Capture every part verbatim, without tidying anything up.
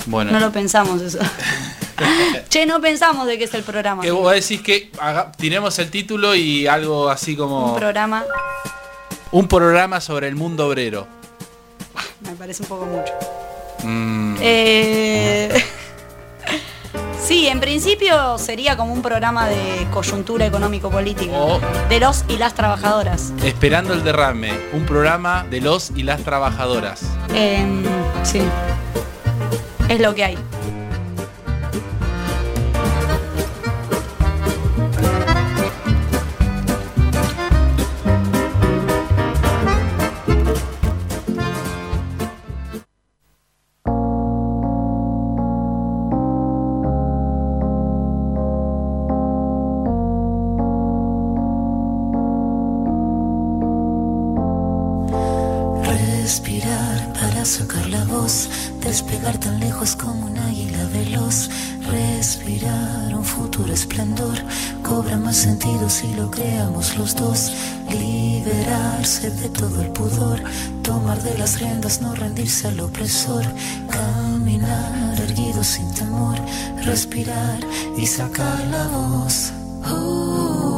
Bueno. No lo pensamos eso. Che, no pensamos de qué es el programa. Que vos decís que haga, tiremos el título y algo así como... Un programa. Un programa sobre el mundo obrero. Me parece un poco mucho. Mm. Eh... Sí, en principio sería como un programa de coyuntura económico-política. O de los y las trabajadoras. Esperando el derrame, un programa de los y las trabajadoras. Eh, sí. Es lo que hay. Despegar tan lejos como un águila veloz. Respirar un futuro esplendor. Cobra más sentido si lo creamos los dos. Liberarse de todo el pudor. Tomar de las riendas, no rendirse al opresor. Caminar erguido sin temor. Respirar y sacar la voz. Oh.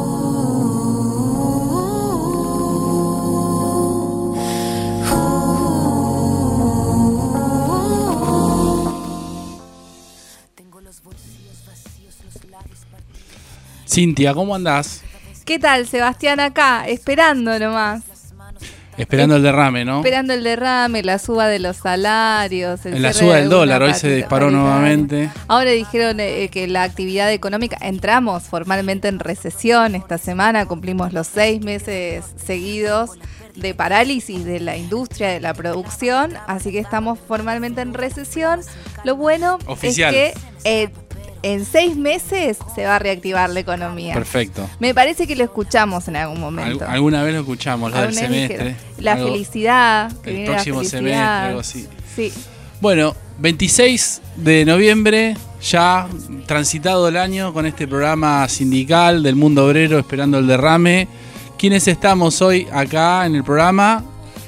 Cintia, ¿cómo andás? ¿Qué tal, Sebastián? Acá, esperando nomás. Esperando el derrame, ¿no? Esperando el derrame, la suba de los salarios. El en la suba del dólar, hoy se disparó nuevamente. Ahora dijeron eh, que la actividad económica, entramos formalmente en recesión esta semana, cumplimos los seis meses seguidos de parálisis de la industria, de la producción, así que estamos formalmente en recesión. Lo bueno Oficial. es que... Eh, en seis meses se va a reactivar la economía. Perfecto. Me parece que lo escuchamos en algún momento. Al, alguna vez lo escuchamos, lo del semestre. La algo, felicidad. Que el viene próximo la semestre, algo así. Sí. Bueno, veintiséis de noviembre, ya transitado el año con este programa sindical del mundo obrero esperando el derrame. ¿Quiénes estamos hoy acá en el programa?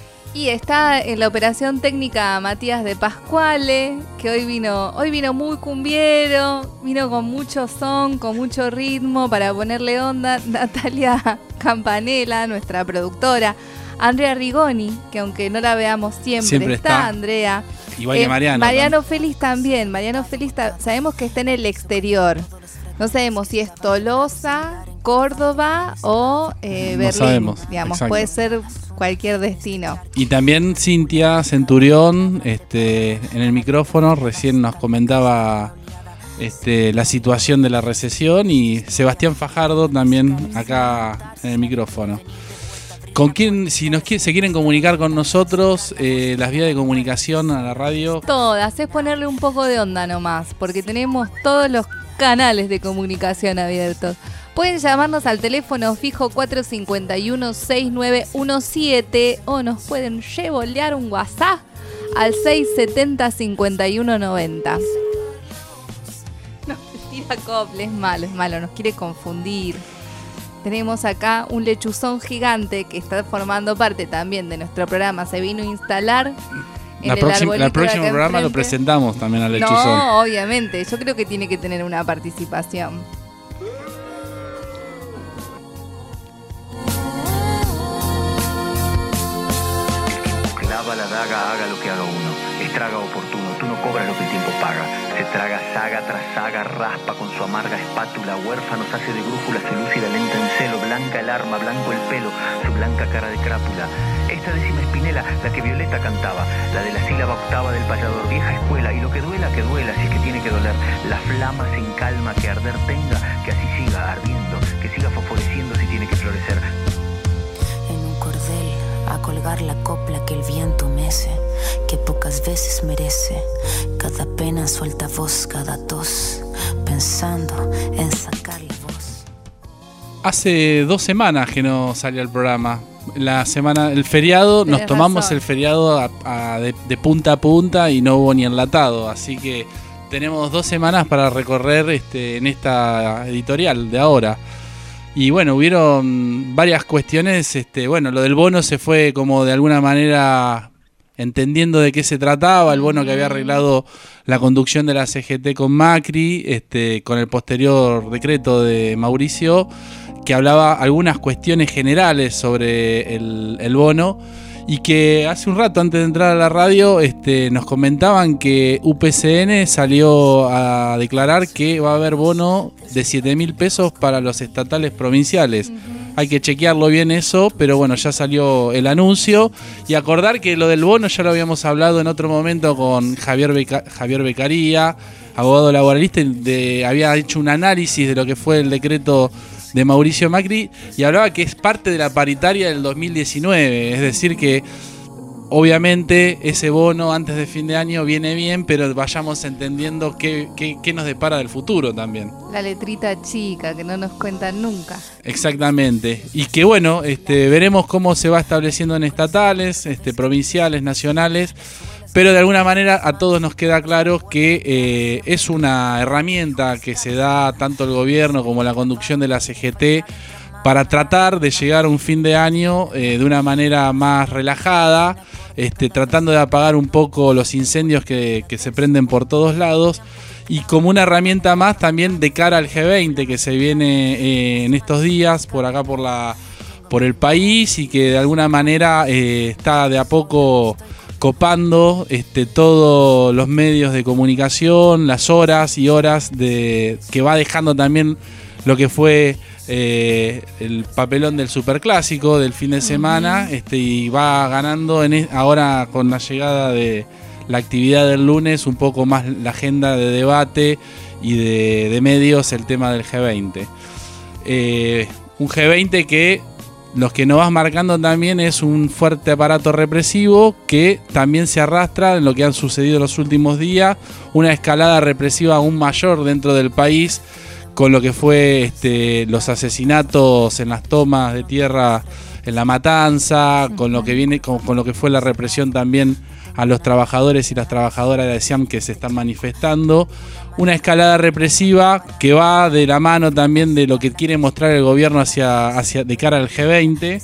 Y está en la operación técnica Matías de Pascuale, que hoy vino, hoy vino muy cumbiero, vino con mucho son, con mucho ritmo para ponerle onda. Natalia Campanella, nuestra productora. Andrea Rigoni, que aunque no la veamos siempre, siempre está, está Andrea. Igual que eh, Mariano. Mariano también. Félix también. Mariano Félix ta- sabemos que está en el exterior. No sabemos si es Tolosa, Córdoba o eh, Berlín. No sabemos. Digamos, exacto. puede ser cualquier destino. Y también Cintia Centurión, este, en el micrófono, recién nos comentaba este, la situación de la recesión, y Sebastián Fajardo también acá en el micrófono. ¿Con quién, si nos se quieren comunicar con nosotros, eh, las vías de comunicación a la radio? Todas, es ponerle un poco de onda nomás, porque tenemos todos los canales de comunicación abiertos. Pueden llamarnos al teléfono fijo cuatro cinco uno, seis nueve uno siete o nos pueden llevolear un WhatsApp al seis siete cero, cinco uno nueve cero. No, tira cople, es malo, es malo, nos quiere confundir. Tenemos acá un lechuzón gigante que está formando parte también de nuestro programa. Se vino a instalar en La el próxima, arbolito el próximo de acá programa lo enfrente. presentamos también al lechuzón. No, obviamente, yo creo que tiene que tener una participación. Clava la daga, haga lo que haga uno. Estraga oportuno, tú no cobras lo que el tiempo paga. Se traga saga tras saga, raspa con su amarga espátula. Huérfanos hace de brújula, se lúcida lenta en celo. Blanca el arma, blanco el pelo, su blanca cara de crápula. Esta décima espinela, la que Violeta cantaba, la de la sílaba octava del payador, vieja escuela. Y lo que duela, que duela, si es que tiene que doler. La flama sin calma, que arder tenga, que así siga ardiendo, que siga fosforeciendo si tiene que florecer. En un cordel a colgar la copla que el viento mece, que pocas veces merece. Cada pena suelta voz, cada tos, pensando en sacarle voz. Hace dos semanas que no salió el programa. La semana, el feriado, Tenés nos tomamos razón. el feriado a, a de, de punta a punta y no hubo ni enlatado, así que tenemos dos semanas para recorrer este, en esta editorial de ahora. Y bueno, hubieron varias cuestiones, este, bueno, lo del bono se fue como de alguna manera entendiendo de qué se trataba, el bono que había arreglado la conducción de la C G T con Macri, este, con el posterior decreto de Mauricio, que hablaba algunas cuestiones generales sobre el, el bono, y que hace un rato, antes de entrar a la radio, este, nos comentaban que U P C N salió a declarar que va a haber bono de siete mil pesos para los estatales provinciales. Uh-huh. Hay que chequearlo bien eso, pero bueno, ya salió el anuncio. Y acordar que lo del bono ya lo habíamos hablado en otro momento con Javier, Beca- Javier Beccaría, abogado laboralista, de, había hecho un análisis de lo que fue el decreto de Mauricio Macri y hablaba que es parte de la paritaria del dos mil diecinueve, es decir que obviamente ese bono antes de fin de año viene bien, pero vayamos entendiendo qué, qué, qué nos depara del futuro también. La letrita chica que no nos cuentan nunca. Exactamente, y que bueno, este, veremos cómo se va estableciendo en estatales, este, provinciales, nacionales, pero de alguna manera a todos nos queda claro que eh, es una herramienta que se da tanto el gobierno como la conducción de la C G T para tratar de llegar a un fin de año eh, de una manera más relajada, este, tratando de apagar un poco los incendios que, que se prenden por todos lados, y como una herramienta más también de cara al G veinte que se viene eh, en estos días por acá por, la, por el país, y que de alguna manera eh, está de a poco copando este, todos los medios de comunicación, las horas y horas de que va dejando también lo que fue eh, el papelón del superclásico del fin de semana, uh-huh. este, y va ganando en, ahora con la llegada de la actividad del lunes un poco más la agenda de debate y de, de medios, el tema del G veinte. Eh, un G veinte que los que nos vas marcando también es un fuerte aparato represivo que también se arrastra en lo que han sucedido en los últimos días, una escalada represiva aún mayor dentro del país, con lo que fue este, los asesinatos en las tomas de tierra en La Matanza, con lo que viene, con, con lo que fue la represión también a los trabajadores y las trabajadoras de SIAM que se están manifestando. Una escalada represiva que va de la mano también de lo que quiere mostrar el gobierno hacia, hacia de cara al G veinte,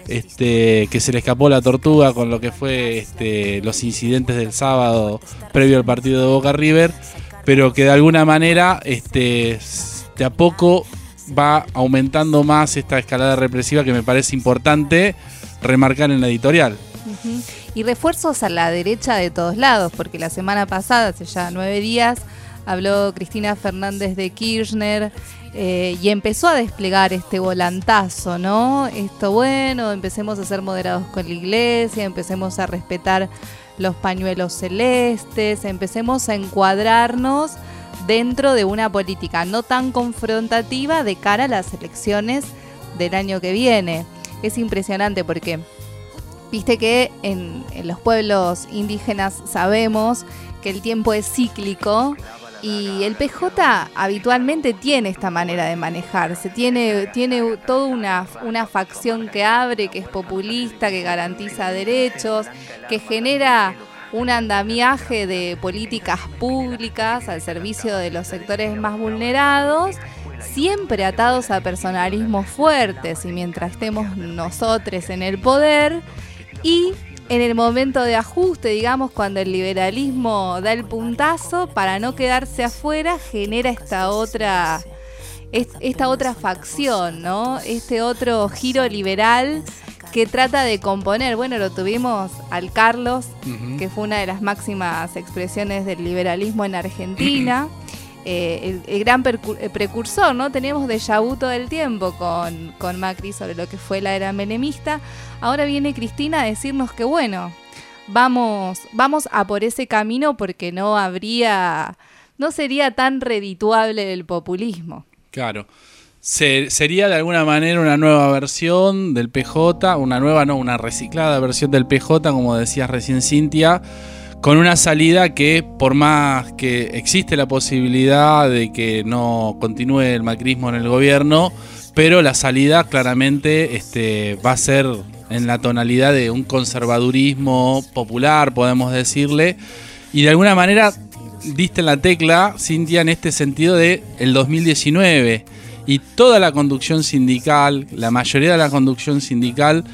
este, que se le escapó la tortuga con lo que fue este, los incidentes del sábado previo al partido de Boca River, pero que de alguna manera este, de a poco va aumentando más esta escalada represiva, que me parece importante remarcar en la editorial. Uh-huh. Y refuerzos a la derecha de todos lados, porque la semana pasada, hace ya nueve días, habló Cristina Fernández de Kirchner eh, y empezó a desplegar este volantazo, ¿no? Esto, bueno, empecemos a ser moderados con la iglesia, empecemos a respetar los pañuelos celestes, empecemos a encuadrarnos dentro de una política no tan confrontativa de cara a las elecciones del año que viene. Es impresionante porque viste que en, en los pueblos indígenas sabemos que el tiempo es cíclico y el P J habitualmente tiene esta manera de manejarse, tiene, tiene toda una, una facción que abre, que es populista, que garantiza derechos, que genera un andamiaje de políticas públicas al servicio de los sectores más vulnerados, siempre atados a personalismos fuertes, y mientras estemos nosotros en el poder, y en el momento de ajuste, digamos, cuando el liberalismo da el puntazo, para no quedarse afuera, genera esta otra, esta otra facción, ¿no? Este otro giro liberal que trata de componer. Bueno, lo tuvimos al Carlos, uh-huh. que fue una de las máximas expresiones del liberalismo en Argentina. Eh, el, el gran percu- el precursor, ¿no? Teníamos déjà vu todo el tiempo con, con Macri sobre lo que fue la era menemista. Ahora viene Cristina a decirnos que bueno, vamos, vamos a por ese camino porque no habría, no sería tan redituable el populismo. Claro. Se, sería de alguna manera una nueva versión del P J, una nueva, no, una reciclada versión del P J, como decías recién Cintia, con una salida que, por más que existe la posibilidad de que no continúe el macrismo en el gobierno, pero la salida claramente este, va a ser en la tonalidad de un conservadurismo popular, podemos decirle, y de alguna manera diste la tecla, Cintia, en este sentido de el dos mil diecinueve, y toda la conducción sindical, la mayoría de la conducción sindical,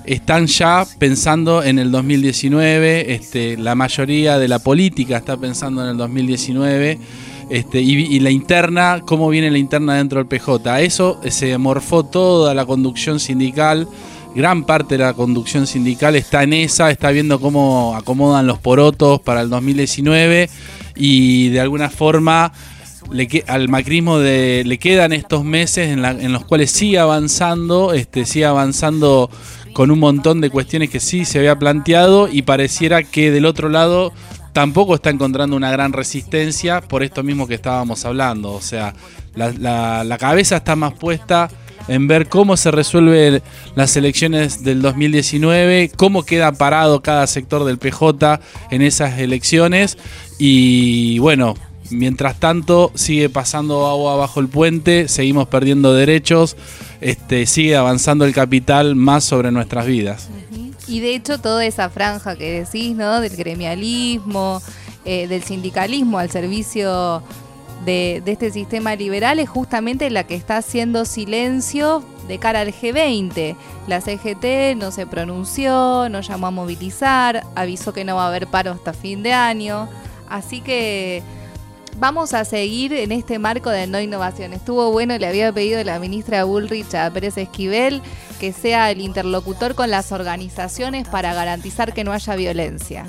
están ya pensando en el dos mil diecinueve, este, la mayoría de la política está pensando en el dos mil diecinueve, este, y, y la interna, cómo viene la interna dentro del P J. A eso se morfó toda la conducción sindical, gran parte de la conducción sindical está en esa, está viendo cómo acomodan los porotos para el dos mil diecinueve y de alguna forma le que, al macrismo de, le quedan estos meses en, la, en los cuales sigue avanzando, este, sigue avanzando con un montón de cuestiones que sí se había planteado y pareciera que del otro lado tampoco está encontrando una gran resistencia por esto mismo que estábamos hablando. O sea, la, la, la cabeza está más puesta en ver cómo se resuelven las elecciones del dos mil diecinueve, cómo queda parado cada sector del P J en esas elecciones y bueno, mientras tanto sigue pasando agua bajo el puente, seguimos perdiendo derechos, este, sigue avanzando el capital más sobre nuestras vidas. Uh-huh. Y de hecho toda esa franja que decís, ¿no? Del gremialismo, eh, del sindicalismo al servicio de, de este sistema liberal es justamente la que está haciendo silencio de cara al G veinte. La C G T no se pronunció, no llamó a movilizar, avisó que no va a haber paro hasta fin de año, así que vamos a seguir en este marco de no innovación. Estuvo bueno, le había pedido a la ministra Bullrich a Pérez Esquivel que sea el interlocutor con las organizaciones para garantizar que no haya violencia.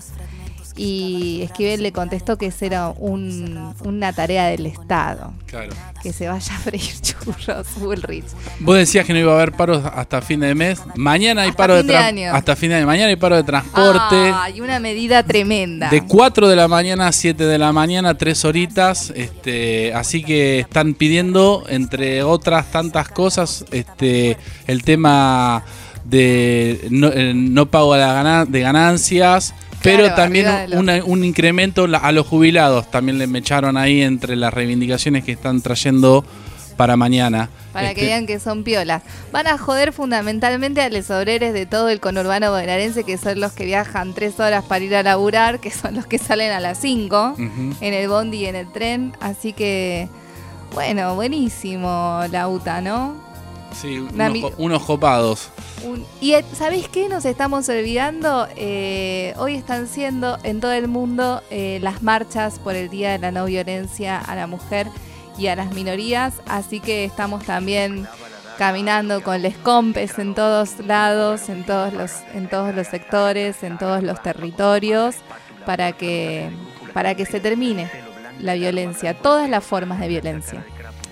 Y Esquivel le contestó que esa era un, una tarea del Estado. Claro. Que se vaya a freír churros, Bullrich. Vos decías que no iba a haber paros hasta fin de mes. Mañana hay hasta paro fin de, de tra- año. Hasta fin de año. Mañana hay paro de transporte. Ah, y una medida tremenda. De cuatro de la mañana a siete de la mañana, tres horitas. Este, así que están pidiendo, entre otras tantas cosas, este, el tema de no, no pago de, ganan- de ganancias. Pero Claro, también los... una, un incremento a los jubilados. También le me echaron ahí entre las reivindicaciones que están trayendo para mañana. Para este... que vean que son piolas. Van a joder fundamentalmente a los obreros de todo el conurbano bonaerense, que son los que viajan tres horas para ir a laburar, que son los que salen a las cinco uh-huh. en el bondi y en el tren. Así que, bueno, buenísimo la U T A, ¿no? Sí, unos, mi... unos copados. Un... Y ¿sabés qué? Nos estamos olvidando. Eh, hoy están siendo en todo el mundo eh, las marchas por el Día de la No Violencia a la Mujer y a las Minorías. Así que estamos también caminando con les compes en todos lados, en todos los, en todos los sectores, en todos los territorios, para que, para que se termine la violencia, todas las formas de violencia.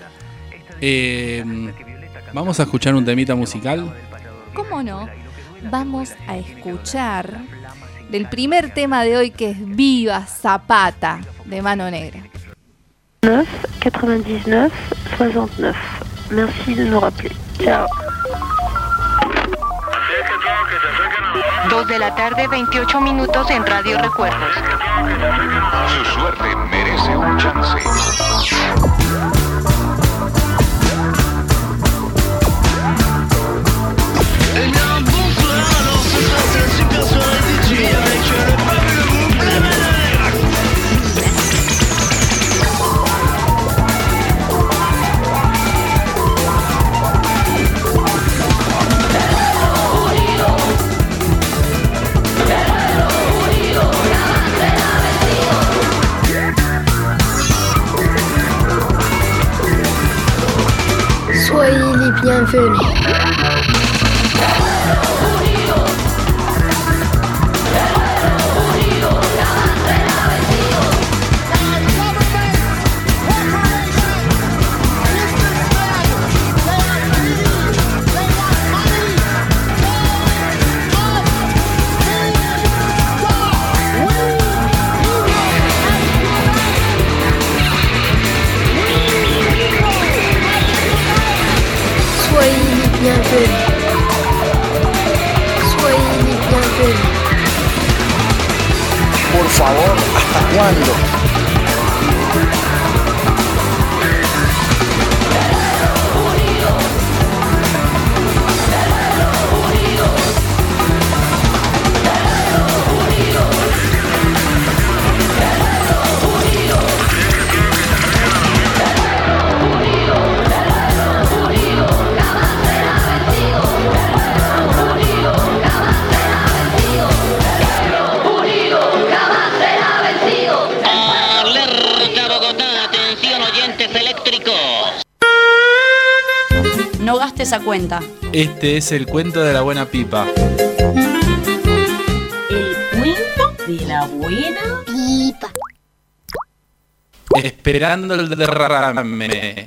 Eh... Vamos a escuchar un temita musical. ¿Cómo no? Vamos a escuchar del primer tema de hoy, que es Viva Zapata, de Mano Negra. neuf quatre-vingt-dix-neuf soixante-neuf. Merci de nous rappeler. Chao. Dos de la tarde, veintiocho minutos en Radio Recuerdos. Su suerte merece un chance. Soyez les bienvenus. Soyez les bienvenus. rodaste esa cuenta? Este es el cuento de la buena pipa. El cuento de la buena pipa. Esperando el derrame.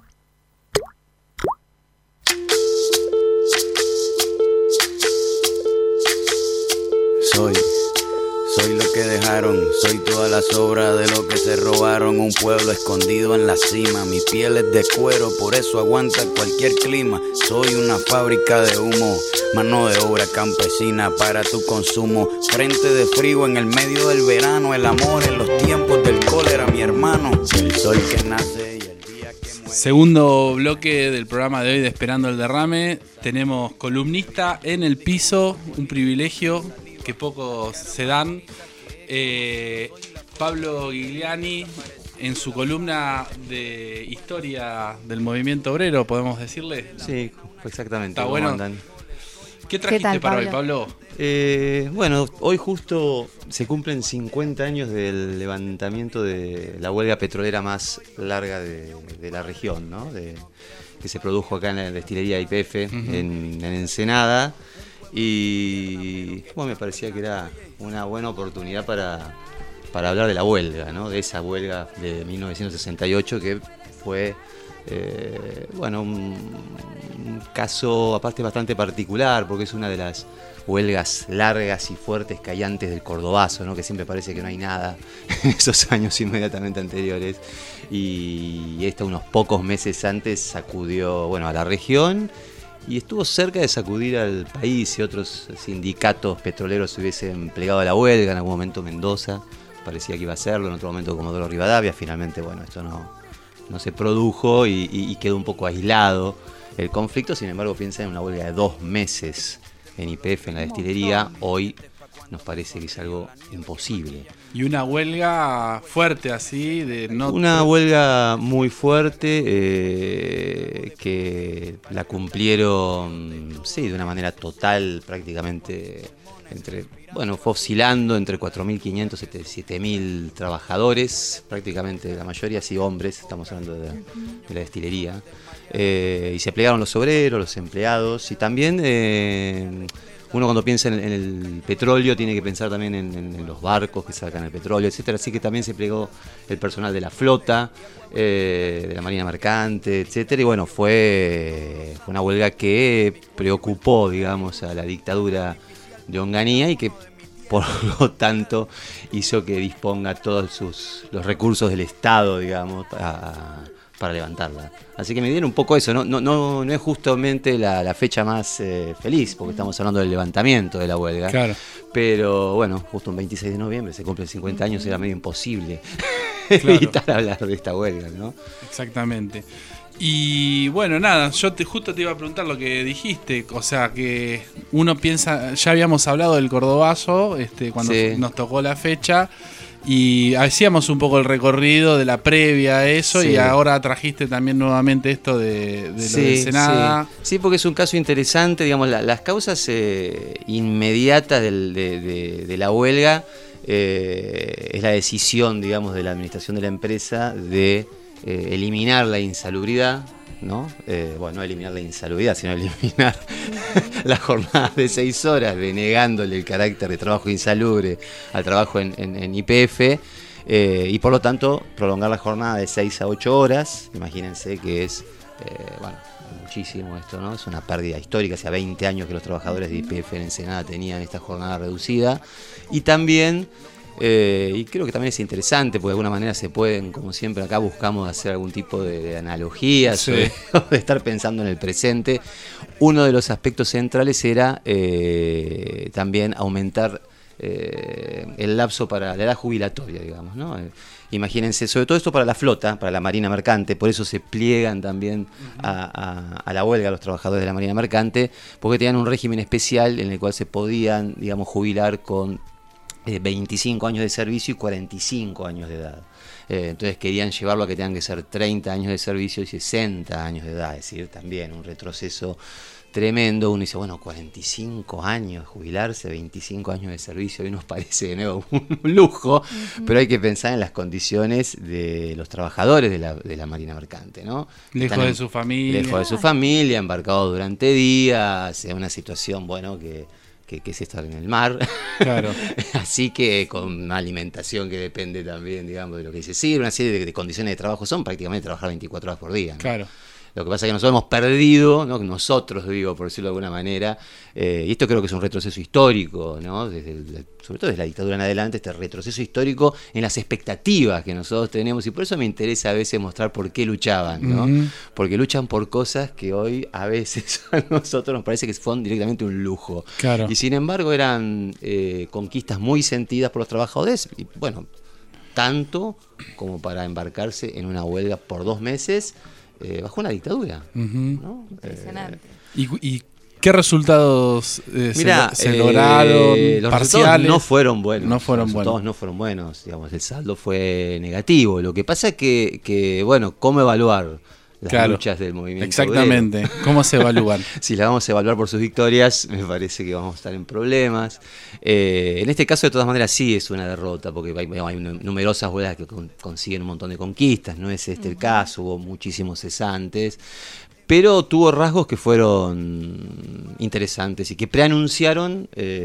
Soy, soy lo que dejaron, soy toda la sobra de lo que se robaron. Un pueblo escondido en la cima, mi piel es de cuero, por eso aguanta cualquier clima. Soy una fábrica de humo, mano de obra campesina para tu consumo. Frente de frío en el medio del verano, el amor en los tiempos del cólera, mi hermano. El sol que nace y el día que muere. Segundo bloque del programa de hoy de Esperando el Derrame. Tenemos columnista en el piso, un privilegio que pocos se dan. Eh, Pablo Gigliani, en su columna de historia del movimiento obrero, ¿podemos decirle? Sí, exactamente. Está bueno. Andan? ¿Qué trajiste ¿Qué tal, para Pablo? hoy, Pablo? Eh, bueno, hoy justo se cumplen cincuenta años del levantamiento de la huelga petrolera más larga de, de la región, ¿no? De, que se produjo acá en la destilería I P F, uh-huh. en, en Ensenada. Y bueno, me parecía que era una buena oportunidad para, para hablar de la huelga, ¿no? De esa huelga de mil novecientos sesenta y ocho que fue eh, bueno, un, un caso aparte bastante particular, porque es una de las huelgas largas y fuertes que hay antes del Cordobazo, ¿no? Que siempre parece que no hay nada en esos años inmediatamente anteriores, y esta unos pocos meses antes sacudió, bueno, a la región. Y estuvo cerca de sacudir al país si otros sindicatos petroleros se hubiesen plegado a la huelga. En algún momento Mendoza parecía que iba a hacerlo, en otro momento Comodoro Rivadavia. Finalmente, bueno, esto no, no se produjo y, y, y quedó un poco aislado el conflicto. Sin embargo, piensa en una huelga de dos meses en I P F, en la destilería. Hoy nos parece que es algo imposible. Y una huelga fuerte así, de no... Una huelga muy fuerte, eh, que la cumplieron, sí, de una manera total, prácticamente, entre, bueno, fue oscilando entre cuatro mil quinientos y siete mil trabajadores, prácticamente la mayoría sí hombres, estamos hablando de, de la destilería, eh, y se plegaron los obreros, los empleados, y también... Eh, uno cuando piensa en, en el petróleo tiene que pensar también en, en, en los barcos que sacan el petróleo, etcétera. Así que también se plegó el personal de la flota, eh, de la Marina Mercante, etcétera. Y bueno, fue, fue una huelga que preocupó, digamos, a la dictadura de Onganía y que por lo tanto hizo que disponga todos sus, los recursos del Estado, digamos, a, para levantarla. Así que me dieron un poco eso, no, no, no, no es justamente la, la fecha más eh, feliz, porque estamos hablando del levantamiento de la huelga. Claro. Pero bueno, justo un veintiséis de noviembre, se cumplen cincuenta años, era medio imposible claro. evitar hablar de esta huelga, ¿no? Exactamente. Y bueno, nada, yo te, justo te iba a preguntar lo que dijiste, o sea que uno piensa, ya habíamos hablado del Cordobazo, este, cuando sí. nos tocó la fecha, y hacíamos un poco el recorrido de la previa a eso, sí. y ahora trajiste también nuevamente esto de, de sí, lo de Ensenada. Sí. sí, porque es un caso interesante, digamos, la, las causas eh, inmediatas del, de, de, de la huelga eh, es la decisión, digamos, de la administración de la empresa de eh, eliminar la insalubridad, ¿no? Eh, bueno, no eliminar la insalubridad, sino eliminar la jornada de seis horas, denegándole el carácter de trabajo insalubre al trabajo en, en, en I P F, eh, y por lo tanto prolongar la jornada de seis a ocho horas. Imagínense que es, eh, bueno, muchísimo esto, ¿no? Es una pérdida histórica, hace veinte años que los trabajadores de I P F en Ensenada tenían esta jornada reducida, y también Eh, y creo que también es interesante, porque de alguna manera se pueden, como siempre acá buscamos hacer algún tipo de, de analogías, sí. o, de, o de estar pensando en el presente. Uno de los aspectos centrales era eh, también aumentar eh, el lapso para la edad jubilatoria, digamos, ¿no? Eh, imagínense, sobre todo esto para la flota, para la Marina Mercante, por eso se pliegan también a, a, a la huelga los trabajadores de la Marina Mercante, porque tenían un régimen especial en el cual se podían, digamos, jubilar con veinticinco años de servicio y cuarenta y cinco años de edad. Eh, entonces querían llevarlo a que tengan que ser treinta años de servicio y sesenta años de edad, es decir, también un retroceso tremendo. Uno dice, bueno, cuarenta y cinco años, jubilarse, veinticinco años de servicio, hoy nos parece de nuevo un lujo, uh-huh. pero hay que pensar en las condiciones de los trabajadores de la, de la Marina Mercante, ¿no? Lejos Están de su familia. Lejos de su familia, embarcados durante días, en una situación, bueno, que, que, que es estar en el mar. Claro. Así que con una alimentación que depende también, digamos, de lo que dice. Sí, una serie de, de condiciones de trabajo son prácticamente trabajar veinticuatro horas por día, ¿no? Claro. Lo que pasa es que nosotros hemos perdido, ¿no? Nosotros, digo, por decirlo de alguna manera, eh, y esto creo que es un retroceso histórico, ¿no? Desde el, sobre todo desde la dictadura en adelante, este retroceso histórico en las expectativas que nosotros tenemos, y por eso me interesa a veces mostrar por qué luchaban, ¿no? Uh-huh. Porque luchan por cosas que hoy a veces a nosotros nos parece que fueron directamente un lujo. Claro. Y sin embargo eran eh, conquistas muy sentidas por los trabajadores, y bueno, tanto como para embarcarse en una huelga por dos meses, Eh, bajo una dictadura, uh-huh. ¿no? Impresionante. Eh, ¿Y, ¿Y qué resultados eh, Mirá, se, se lograron? Eh, los parciales? no fueron buenos. No fueron los buenos. no fueron buenos. Digamos, el saldo fue negativo. Lo que pasa es que, que bueno, ¿cómo evaluar las claro, luchas del movimiento? Exactamente. Obrero? ¿Cómo se evalúan? Si las vamos a evaluar por sus victorias, me parece que vamos a estar en problemas. Eh, en este caso, de todas maneras, sí es una derrota, porque hay, hay numerosas huelgas que con, consiguen un montón de conquistas. No es este uh-huh. el caso, hubo muchísimos cesantes. Pero tuvo rasgos que fueron interesantes y que preanunciaron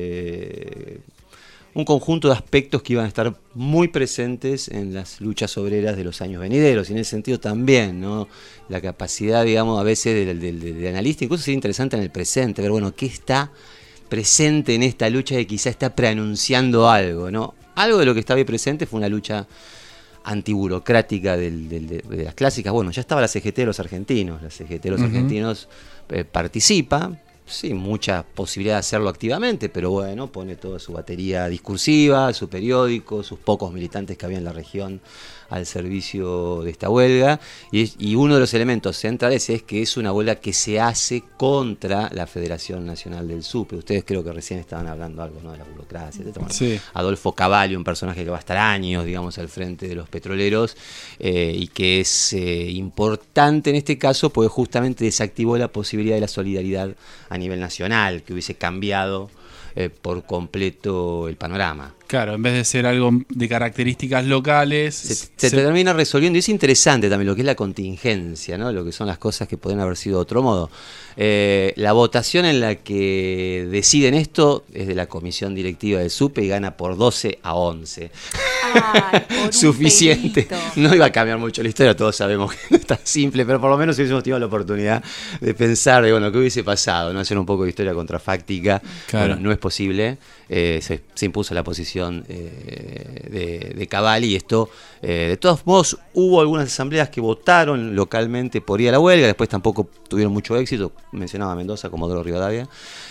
eh, un conjunto de aspectos que iban a estar muy presentes en las luchas obreras de los años venideros. Y en ese sentido también, ¿no? La capacidad, digamos, a veces del, del, del analista, incluso sería interesante en el presente, ver, bueno, qué está presente en esta lucha que quizá está preanunciando algo, ¿no? Algo de lo que estaba ahí presente fue una lucha antiburocrática del, del, de, de las clásicas. Bueno, ya estaba la C G T de los argentinos, la C G T de los uh-huh. argentinos eh, participa, sí, mucha posibilidad de hacerlo activamente, pero bueno, pone toda su batería discursiva, su periódico, sus pocos militantes que había en la región al servicio de esta huelga, y, y uno de los elementos centrales es que es una huelga que se hace contra la Federación Nacional del SUPE. Ustedes creo que recién estaban hablando algo, ¿no? De la burocracia, etcétera. Sí. Adolfo Cavalli, un personaje que va a estar años, digamos, al frente de los petroleros, eh, y que es eh, importante en este caso porque justamente desactivó la posibilidad de la solidaridad a nivel nacional, que hubiese cambiado eh, por completo el panorama. Claro, en vez de ser algo de características locales... Se, se, se termina resolviendo, y es interesante también lo que es la contingencia, ¿no? Lo que son las cosas que podrían haber sido de otro modo. Eh, la votación en la que deciden esto es de la comisión directiva del SUPE y gana por doce a once. Ay, por suficiente. Un no iba a cambiar mucho la historia, todos sabemos que no es tan simple, pero por lo menos hubiésemos tenido la oportunidad de pensar de, bueno, qué hubiese pasado, no hacer un poco de historia contrafáctica. Claro. Bueno, no es posible. Eh, se, se impuso la posición eh, de, de Cavalli, y esto, eh, de todos modos, hubo algunas asambleas que votaron localmente por ir a la huelga, después tampoco tuvieron mucho éxito, mencionaba Mendoza, Comodoro Rivadavia,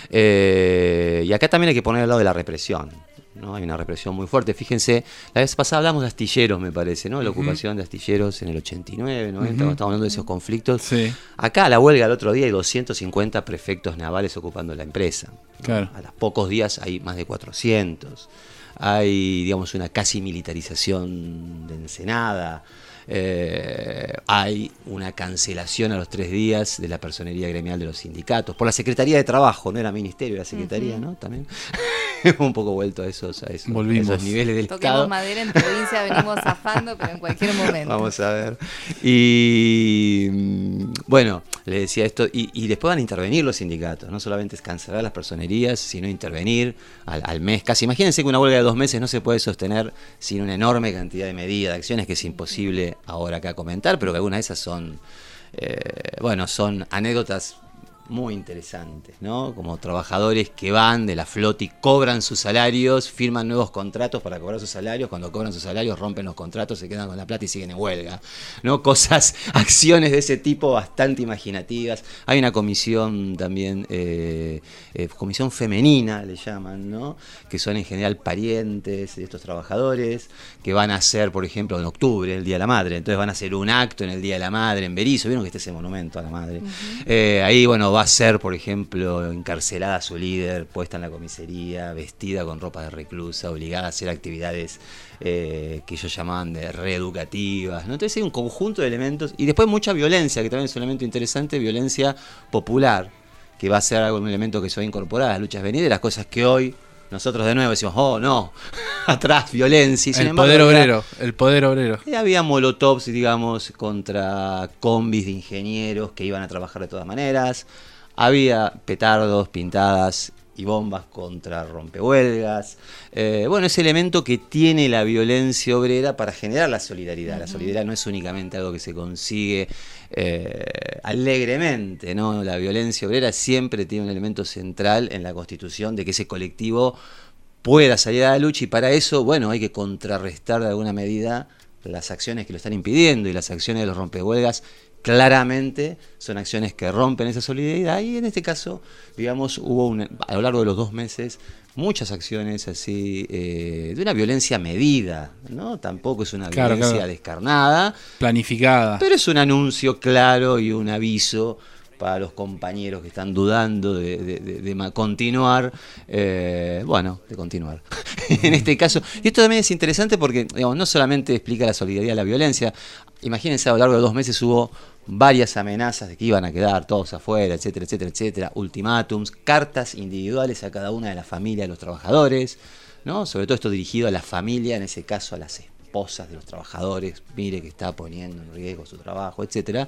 eh, y acá también hay que poner al lado de la represión, ¿no? Hay una represión muy fuerte. Fíjense, la vez pasada hablamos de astilleros, me parece, ¿no? La uh-huh. ocupación de astilleros en el ochenta y nueve, noventa, uh-huh. estamos hablando de esos conflictos. Sí. Acá, a la huelga, el otro día, hay doscientos cincuenta prefectos navales ocupando la empresa. Claro. A los pocos días hay más de cuatrocientos. Hay, digamos, una casi militarización de Ensenada. Eh, hay una cancelación a los tres días de la personería gremial de los sindicatos por la Secretaría de Trabajo, no era ministerio, era Secretaría, uh-huh. ¿no? También un poco vuelto a esos, a esos, a esos niveles del Toquemos Estado. madera, en provincia venimos zafando, pero en cualquier momento. Vamos a ver. Y bueno, le decía esto, y, y después van a intervenir los sindicatos, no solamente es cancelar las personerías, sino intervenir al, al mes casi. Imagínense que una huelga de dos meses no se puede sostener sin una enorme cantidad de medidas, de acciones que es imposible ahora acá comentar, pero que algunas de esas son, eh, bueno, son anécdotas muy interesantes, ¿no? Como trabajadores que van de la flota y cobran sus salarios, firman nuevos contratos para cobrar sus salarios, cuando cobran sus salarios rompen los contratos, se quedan con la plata y siguen en huelga, ¿no? Cosas, acciones de ese tipo bastante imaginativas. Hay una comisión también, eh, eh, comisión femenina le llaman, ¿no? Que son en general parientes de estos trabajadores, que van a hacer, por ejemplo, en octubre, el Día de la Madre, entonces van a hacer un acto en el Día de la Madre en Berisso, vieron que está ese monumento a la madre. Uh-huh. eh, ahí, bueno, va a ser, por ejemplo, encarcelada su líder, puesta en la comisaría, vestida con ropa de reclusa, obligada a hacer actividades eh, que ellos llamaban de reeducativas, ¿no? Entonces hay un conjunto de elementos, y después mucha violencia, que también es un elemento interesante, violencia popular, que va a ser algún elemento que se va a incorporar a las luchas venideras, cosas que hoy nosotros de nuevo decimos, oh no, atrás violencia. Y sin el embargo, poder había, obrero, el poder obrero. Había molotovs, digamos, contra combis de ingenieros que iban a trabajar de todas maneras. Había petardos, pintadas y bombas contra rompehuelgas. Eh, bueno, ese elemento que tiene la violencia obrera para generar la solidaridad. La solidaridad no es únicamente algo que se consigue eh, alegremente, ¿no? La violencia obrera siempre tiene un elemento central en la constitución de que ese colectivo pueda salir a la lucha, y para eso, bueno, hay que contrarrestar de alguna medida las acciones que lo están impidiendo, y las acciones de los rompehuelgas claramente son acciones que rompen esa solidaridad, y en este caso, digamos, hubo un, a lo largo de los dos meses muchas acciones así eh, de una violencia medida, ¿no? Tampoco es una claro, violencia claro. descarnada, planificada, pero es un anuncio claro y un aviso para los compañeros que están dudando de, de, de, de continuar, eh, bueno, de continuar en este caso. Y esto también es interesante porque, digamos, no solamente explica la solidaridad de la violencia. Imagínense, a lo largo de dos meses hubo varias amenazas de que iban a quedar todos afuera, etcétera, etcétera, etcétera, ultimátums, cartas individuales a cada una de las familias de los trabajadores, ¿no? Sobre todo esto dirigido a la familia, en ese caso a las esposas de los trabajadores, mire que está poniendo en riesgo su trabajo, etcétera.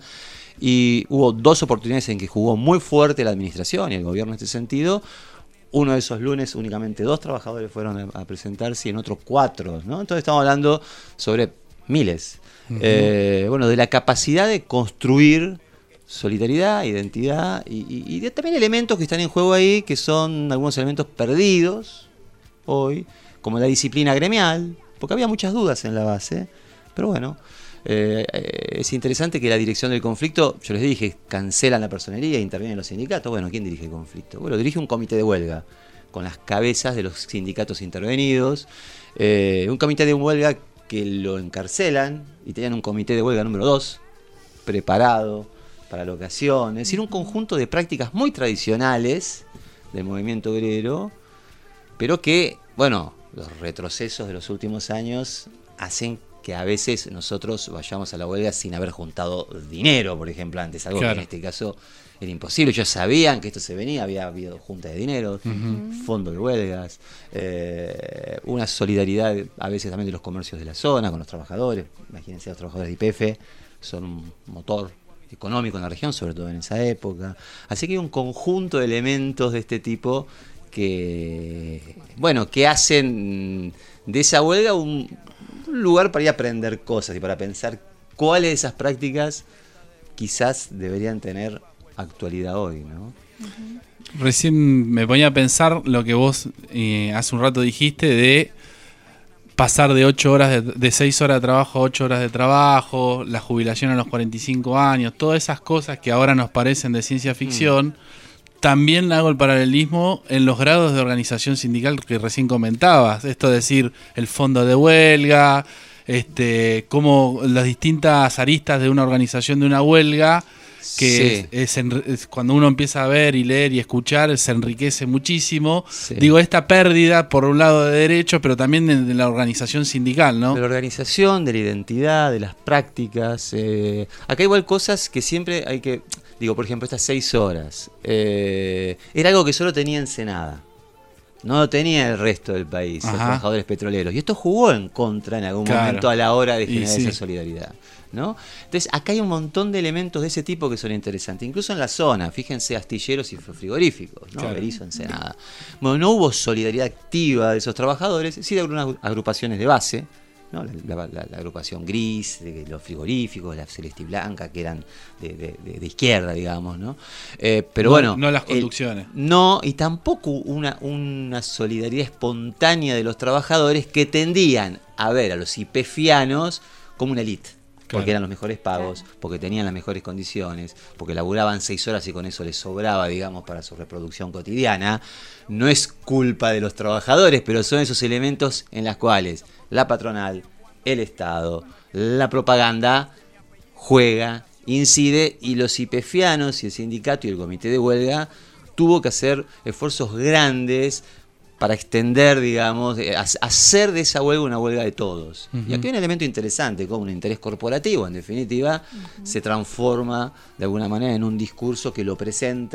Y hubo dos oportunidades en que jugó muy fuerte la administración y el gobierno en este sentido. Uno de esos lunes únicamente dos trabajadores fueron a presentarse y en otros cuatro, ¿no? Entonces estamos hablando sobre miles. Uh-huh. Eh, bueno, de la capacidad de construir solidaridad, identidad y, y, y de, también elementos que están en juego ahí, que son algunos elementos perdidos hoy, como la disciplina gremial, porque había muchas dudas en la base, pero bueno, eh, eh, es interesante que la dirección del conflicto, yo les dije, cancelan la personería, intervienen los sindicatos. Bueno, ¿quién dirige el conflicto? Bueno, dirige un comité de huelga, con las cabezas de los sindicatos intervenidos, eh, un comité de huelga que lo encarcelan, y tenían un comité de huelga número dos, preparado para la ocasión, es decir, un conjunto de prácticas muy tradicionales del movimiento obrero, pero que, bueno, los retrocesos de los últimos años hacen que a veces nosotros vayamos a la huelga sin haber juntado dinero, por ejemplo, antes, algo claro. que en este caso era imposible. Ellos sabían que esto se venía, había habido junta de dinero, uh-huh. fondo de huelgas, eh, una solidaridad a veces también de los comercios de la zona con los trabajadores. Imagínense, los trabajadores de Y P F son un motor económico en la región, sobre todo en esa época. Así que hay un conjunto de elementos de este tipo que, bueno, que hacen de esa huelga un, un lugar para ir a aprender cosas y para pensar cuáles de esas prácticas quizás deberían tener actualidad hoy, ¿no? Uh-huh. Recién me ponía a pensar lo que vos eh, hace un rato dijiste de pasar de ocho horas de, de seis horas de trabajo a ocho horas de trabajo, la jubilación a los cuarenta y cinco años, todas esas cosas que ahora nos parecen de ciencia ficción. Mm. También hago el paralelismo en los grados de organización sindical que recién comentabas, esto es decir, el fondo de huelga, este, cómo las distintas aristas de una organización de una huelga, que sí. es, es, es, cuando uno empieza a ver y leer y escuchar se enriquece muchísimo. Sí. Digo, esta pérdida por un lado de derechos, pero también de, de la organización sindical, ¿no? De la organización, de la identidad, de las prácticas. Eh, acá igual cosas que siempre hay que... Digo, por ejemplo, estas seis horas. Eh, era algo que solo tenía Ensenada. No lo tenía el resto del país, Ajá. los trabajadores petroleros. Y esto jugó en contra en algún claro. momento a la hora de generar sí. esa solidaridad, ¿no? Entonces, acá hay un montón de elementos de ese tipo que son interesantes. Incluso en la zona, fíjense, astilleros y frigoríficos, ¿no? Claro. Berizo, Ensenada. Bueno, no hubo solidaridad activa de esos trabajadores, sí de algunas agrupaciones de base, ¿no? La, la, la, la agrupación gris, de los frigoríficos, la celeste y blanca, que eran de, de, de, de izquierda, digamos, ¿no? Eh, pero no, bueno. No las conducciones. El, no, y tampoco una, una solidaridad espontánea de los trabajadores que tendían a ver a los ipefianos como una élite. Claro. Porque eran los mejores pagos, porque tenían las mejores condiciones, porque laburaban seis horas y con eso les sobraba, digamos, para su reproducción cotidiana. No es culpa de los trabajadores, pero son esos elementos en los cuales la patronal, el Estado, la propaganda juega, incide, y los ipefianos y el sindicato y el comité de huelga tuvo que hacer esfuerzos grandes para extender, digamos, hacer de esa huelga una huelga de todos. Uh-huh. Y aquí hay un elemento interesante, como un interés corporativo, en definitiva, uh-huh. se transforma de alguna manera en un discurso que lo presenta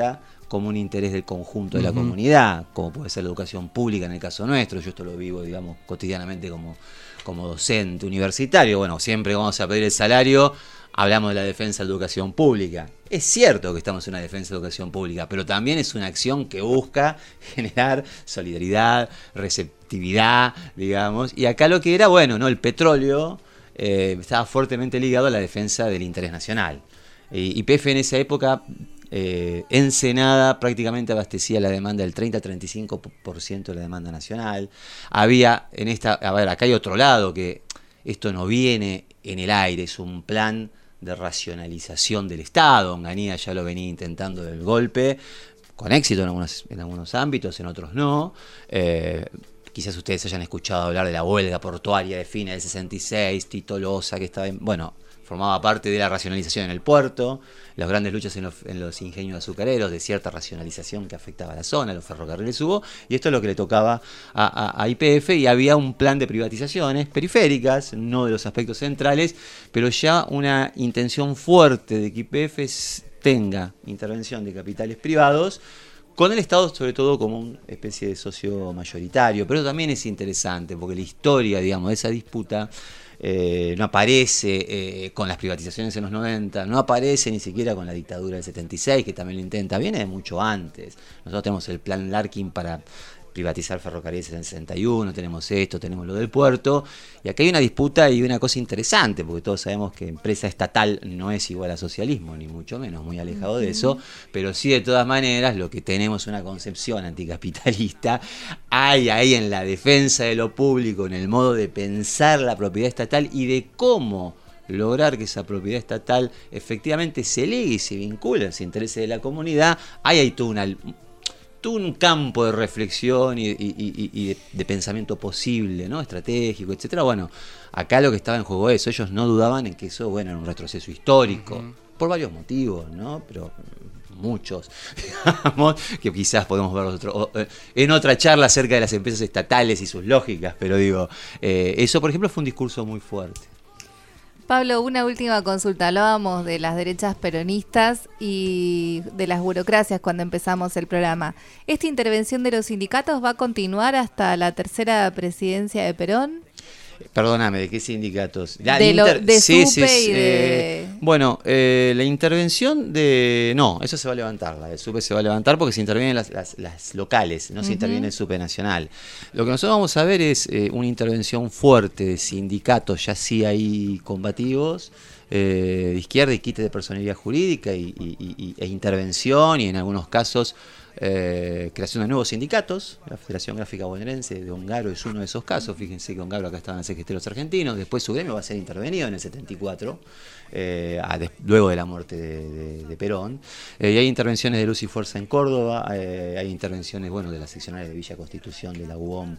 como un interés del conjunto de la uh-huh. comunidad, como puede ser la educación pública en el caso nuestro. Yo esto lo vivo, digamos, cotidianamente como, como docente universitario. Bueno, siempre vamos a pedir el salario, hablamos de la defensa de la educación pública. Es cierto que estamos en una defensa de la educación pública, pero también es una acción que busca generar solidaridad, receptividad, digamos. Y acá lo que era, bueno, no, el petróleo eh, estaba fuertemente ligado a la defensa del interés nacional. Y Y P F en esa época, eh, Ensenada prácticamente abastecía la demanda del treinta a treinta y cinco por ciento de la demanda nacional. Había en esta, a ver, acá hay otro lado que esto no viene en el aire, es un plan de racionalización del Estado. Onganía ya lo venía intentando del golpe, con éxito en algunos, en algunos ámbitos, en otros no. Eh, quizás ustedes hayan escuchado hablar de la huelga portuaria de fines del sesenta y seis, Tito Loza, que estaba en, bueno, formaba parte de la racionalización en el puerto, las grandes luchas en los, en los ingenios azucareros, de cierta racionalización que afectaba a la zona, los ferrocarriles hubo, y esto es lo que le tocaba a, a, a Y P F, y había un plan de privatizaciones periféricas, no de los aspectos centrales, pero ya una intención fuerte de que Y P F tenga intervención de capitales privados, con el Estado sobre todo como una especie de socio mayoritario. Pero también es interesante, porque la historia, digamos, de esa disputa Eh, no aparece eh, con las privatizaciones en los noventa, no aparece ni siquiera con la dictadura del setenta y seis, que también lo intenta, viene de mucho antes. Nosotros tenemos el plan Larkin para privatizar ferrocarriles en el sesenta y uno, tenemos esto, tenemos lo del puerto, y acá hay una disputa y una cosa interesante, porque todos sabemos que empresa estatal no es igual a socialismo, ni mucho menos, muy alejado de eso, pero sí, de todas maneras, lo que tenemos una concepción anticapitalista, hay ahí en la defensa de lo público, en el modo de pensar la propiedad estatal y de cómo lograr que esa propiedad estatal efectivamente se ligue y se vincule a los intereses de la comunidad. Hay ahí toda una... Tuvo un campo de reflexión y, y, y, y de, de pensamiento posible, ¿no? Estratégico, etcétera. Bueno, acá lo que estaba en juego es eso. Ellos no dudaban en que eso, bueno, era un retroceso histórico, uh-huh. por varios motivos, ¿no? Pero muchos, digamos, que quizás podemos ver otro, en otra charla acerca de las empresas estatales y sus lógicas, pero digo, eh, eso, por ejemplo, fue un discurso muy fuerte. Pablo, una última consulta. Hablábamos de las derechas peronistas y de las burocracias cuando empezamos el programa. ¿Esta intervención de los sindicatos va a continuar hasta la tercera presidencia de Perón? Perdóname, ¿de qué sindicatos? La, de, lo, inter... de sí, SUPE sí, y de... Eh, bueno, eh, la intervención de... No, eso se va a levantar, la de SUPE se va a levantar porque se intervienen las, las, las locales, no uh-huh. se interviene el SUPE nacional. Lo que nosotros vamos a ver es eh, una intervención fuerte de sindicatos, ya sí hay combativos, eh, de izquierda y quite de personalidad jurídica y, y, y, e intervención y en algunos casos... Eh, creación de nuevos sindicatos. La Federación Gráfica Bonaerense de Ongaro es uno de esos casos. Fíjense que Ongaro acá estaban secretaros argentinos. Después su gremio va a ser intervenido en el setenta y cuatro, eh, a de, luego de la muerte de, de, de Perón. Eh, y hay intervenciones de Luz y Fuerza en Córdoba. Eh, hay intervenciones, bueno, de la seccionales de Villa Constitución, de la U O M,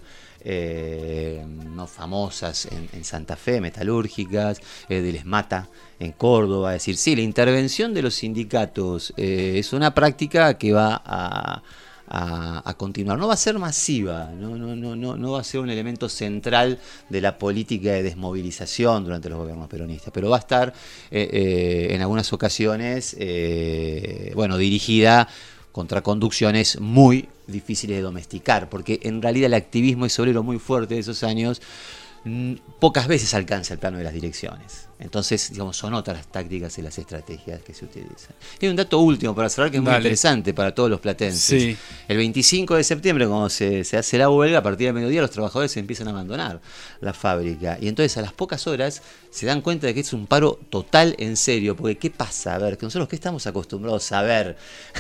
eh, no famosas en, en Santa Fe, metalúrgicas, eh, de Les Mata en Córdoba. Es decir, sí, la intervención de los sindicatos eh, es una práctica que va a, a, a continuar. No va a ser masiva, no, no, no, no, no va a ser un elemento central de la política de desmovilización durante los gobiernos peronistas, pero va a estar eh, eh, en algunas ocasiones, eh, bueno, dirigida contra conducciones muy difíciles de domesticar, porque en realidad el activismo es obrero muy fuerte de esos años, mmm, pocas veces alcanza el plano de las direcciones. Entonces, digamos, son otras las tácticas y las estrategias que se utilizan. Y hay un dato último para cerrar que es muy Dale. interesante para todos los platenses. Sí. El veinticinco de septiembre, cuando se, se hace la huelga, a partir del mediodía los trabajadores empiezan a abandonar la fábrica. Y entonces a las pocas horas se dan cuenta de que es un paro total en serio. Porque ¿qué pasa? A ver, que nosotros ¿qué estamos acostumbrados a ver?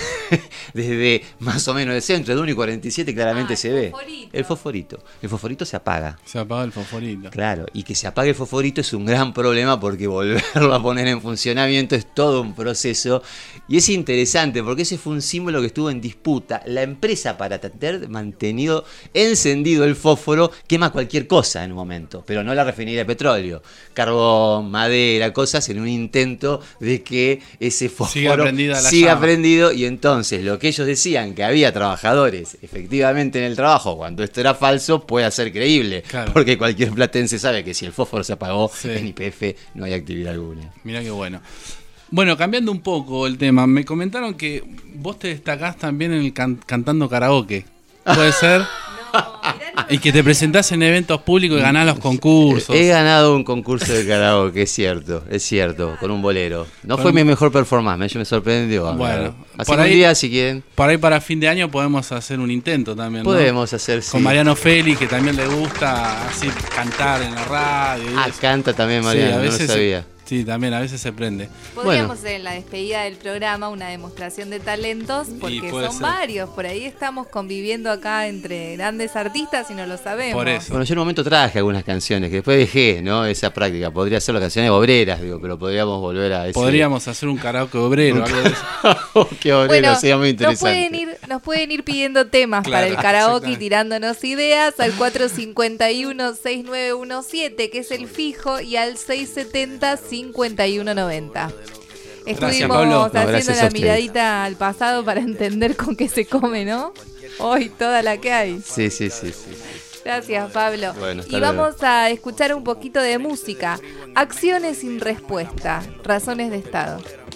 Desde más o menos el centro, de uno y cuarenta y siete claramente ah, se ve. Fosforito. El fosforito. El fosforito se apaga. Se apaga el fosforito. Claro, y que se apague el fosforito es un gran problema porque porque volverlo a poner en funcionamiento es todo un proceso y es interesante porque ese fue un símbolo que estuvo en disputa. La empresa, para tener mantenido encendido el fósforo, quema cualquier cosa en un momento, pero no la refinería de petróleo, carbón, madera, cosas, en un intento de que ese fósforo siga, siga prendido. Y entonces lo que ellos decían, que había trabajadores efectivamente en el trabajo cuando esto era falso, puede ser creíble, claro, porque cualquier platense sabe que si el fósforo se apagó, sí, en Y P F no hay actividad alguna. Mirá qué bueno. Bueno, cambiando un poco el tema, me comentaron que vos te destacás también en el can- cantando karaoke. ¿Puede ser? Y que te presentás en eventos públicos y ganás los concursos. He ganado un concurso de karaoke, es cierto, es cierto, con un bolero. No Con... fue mi mejor performance, me sorprendió. Bueno, así un día si quieren. Por ahí para fin de año podemos hacer un intento también, ¿no? Podemos hacer, sí. Con Mariano Félix, que también le gusta así cantar en la radio. Ah, eso. Canta también Mariano, sí, a veces no lo sabía. Se... Sí, también a veces se prende. Podríamos bueno. hacer en la despedida del programa una demostración de talentos, porque son ser. varios. Por ahí estamos conviviendo acá entre grandes artistas y no lo sabemos. Por eso. Bueno, yo en un momento traje algunas canciones que después dejé, ¿no? Esa práctica. Podría ser las canciones obreras, digo, pero podríamos volver a decir. Podríamos hacer un karaoke obrero. Un algo de eso. Karaoke obrero, bueno, sería muy interesante. Nos pueden ir, nos pueden ir pidiendo temas claro, para el karaoke y tirándonos ideas al cuatro cinco uno, seis nueve uno siete, que es el fijo, y al seis setenta, cincuenta y uno noventa. Estuvimos no, haciendo la miradita al pasado para entender con qué se come, ¿no? Hoy toda la que hay. Sí, sí, sí, sí. Gracias, Pablo. Bueno, y vamos a escuchar un poquito de música. Acciones sin respuesta, razones de Estado.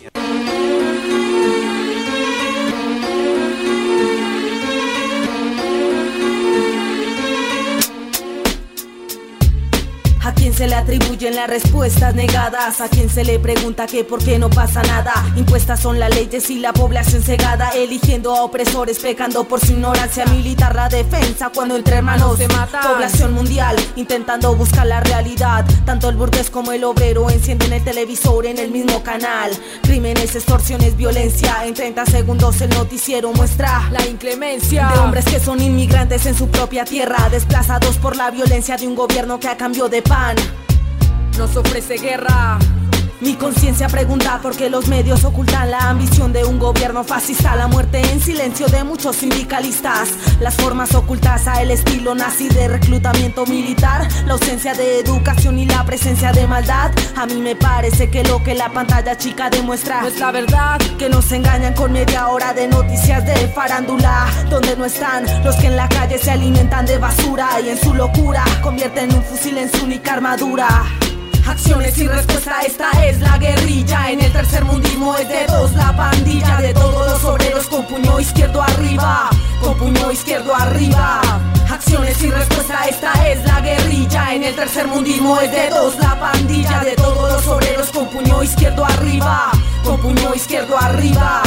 ¿A quién se le atribuyen las respuestas negadas? ¿A quién se le pregunta que por qué no pasa nada? Impuestas son las leyes y la población cegada, eligiendo a opresores, pecando por su ignorancia. Militar la defensa cuando entre hermanos se matan. Población mundial intentando buscar la realidad. Tanto el burgués como el obrero encienden el televisor en el mismo canal. Crímenes, extorsiones, violencia. En treinta segundos el noticiero muestra la inclemencia de hombres que son inmigrantes en su propia tierra, desplazados por la violencia de un gobierno que a cambio de paz nos ofrece guerra. Mi conciencia pregunta por qué los medios ocultan la ambición de un gobierno fascista, la muerte en silencio de muchos sindicalistas, las formas ocultas a el estilo nazi de reclutamiento militar, la ausencia de educación y la presencia de maldad. A mí me parece que lo que la pantalla chica demuestra no es la verdad, que nos engañan con media hora de noticias de farándula, donde no están los que en la calle se alimentan de basura y en su locura convierten un fusil en su única armadura. Acciones sin respuesta, esta es la guerrilla. En el tercer mundismo es de dos la pandilla de todos los obreros con puño izquierdo arriba, con puño izquierdo arriba. Acciones sin respuesta, esta es la guerrilla. En el tercer mundismo es de dos la pandilla de todos los obreros con puño izquierdo arriba, con puño izquierdo arriba.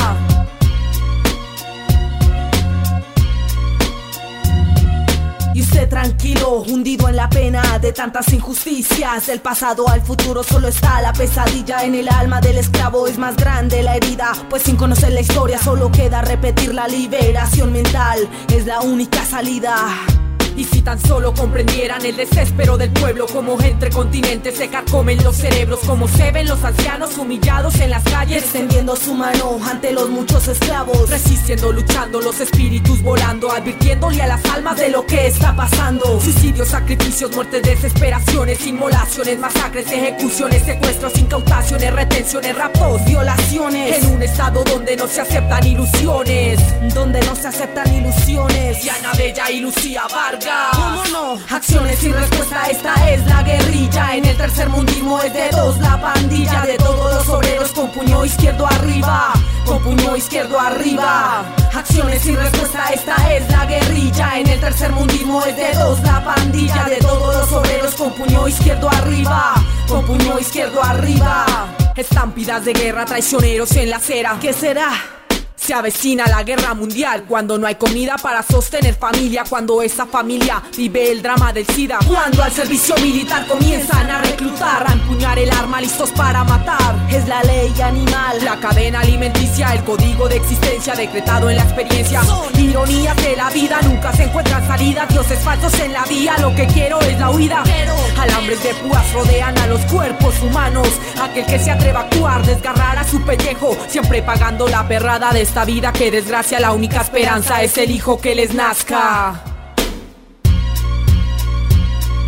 Y usted tranquilo, hundido en la pena de tantas injusticias. Del pasado al futuro solo está la pesadilla. En el alma del esclavo es más grande la herida, pues sin conocer la historia solo queda repetir. La liberación mental es la única salida. Y si tan solo comprendieran el desespero del pueblo, como entre continentes se carcomen los cerebros, como se ven los ancianos humillados en las calles, extendiendo su mano ante los muchos esclavos, resistiendo, luchando, los espíritus volando, advirtiéndole a las almas de lo que está pasando. Suicidios, sacrificios, muertes, desesperaciones, inmolaciones, masacres, ejecuciones, secuestros, incautaciones, retenciones, raptos, violaciones, en un estado donde no se aceptan ilusiones, donde no se aceptan ilusiones. Diana Bella y Lucía Vargas. ¿Cómo no? Acciones sin respuesta, esta es la guerrilla. En el tercer mundismo es de dos la pandilla de todos los obreros con puño izquierdo arriba, con puño izquierdo arriba. Acciones sin respuesta, esta es la guerrilla. En el tercer mundismo es de dos la pandilla de todos los obreros con puño izquierdo arriba, con puño izquierdo arriba. Estampidas de guerra, traicioneros en la acera. ¿Qué será? Se avecina la guerra mundial cuando no hay comida para sostener familia, cuando esa familia vive el drama del SIDA, cuando al servicio militar comienzan a reclutar, a empuñar el arma listos para matar. Es la ley animal, la cadena alimenticia, el código de existencia decretado en la experiencia. Son ironías de la vida, nunca se encuentran salida, dioses falsos en la vía, lo que quiero es la huida. Alambres de púas rodean a los cuerpos humanos, aquel que se atreva a actuar desgarrará su pellejo, siempre pagando la perrada de esta vida que desgracia. La única esperanza es el hijo que les nazca.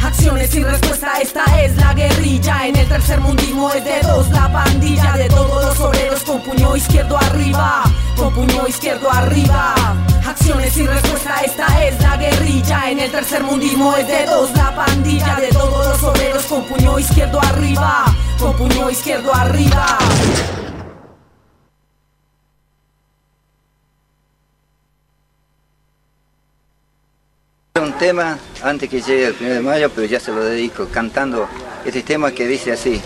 Acciones sin respuesta, esta es la guerrilla. En el tercer mundismo es de dos la pandilla de todos los obreros con puño izquierdo arriba, con puño izquierdo arriba. Acciones sin respuesta, esta es la guerrilla. En el tercer mundismo es de dos la pandilla de todos los obreros con puño izquierdo arriba, con puño izquierdo arriba. Un tema antes que llegue el primero de mayo, pero ya se lo dedico cantando este tema que dice así.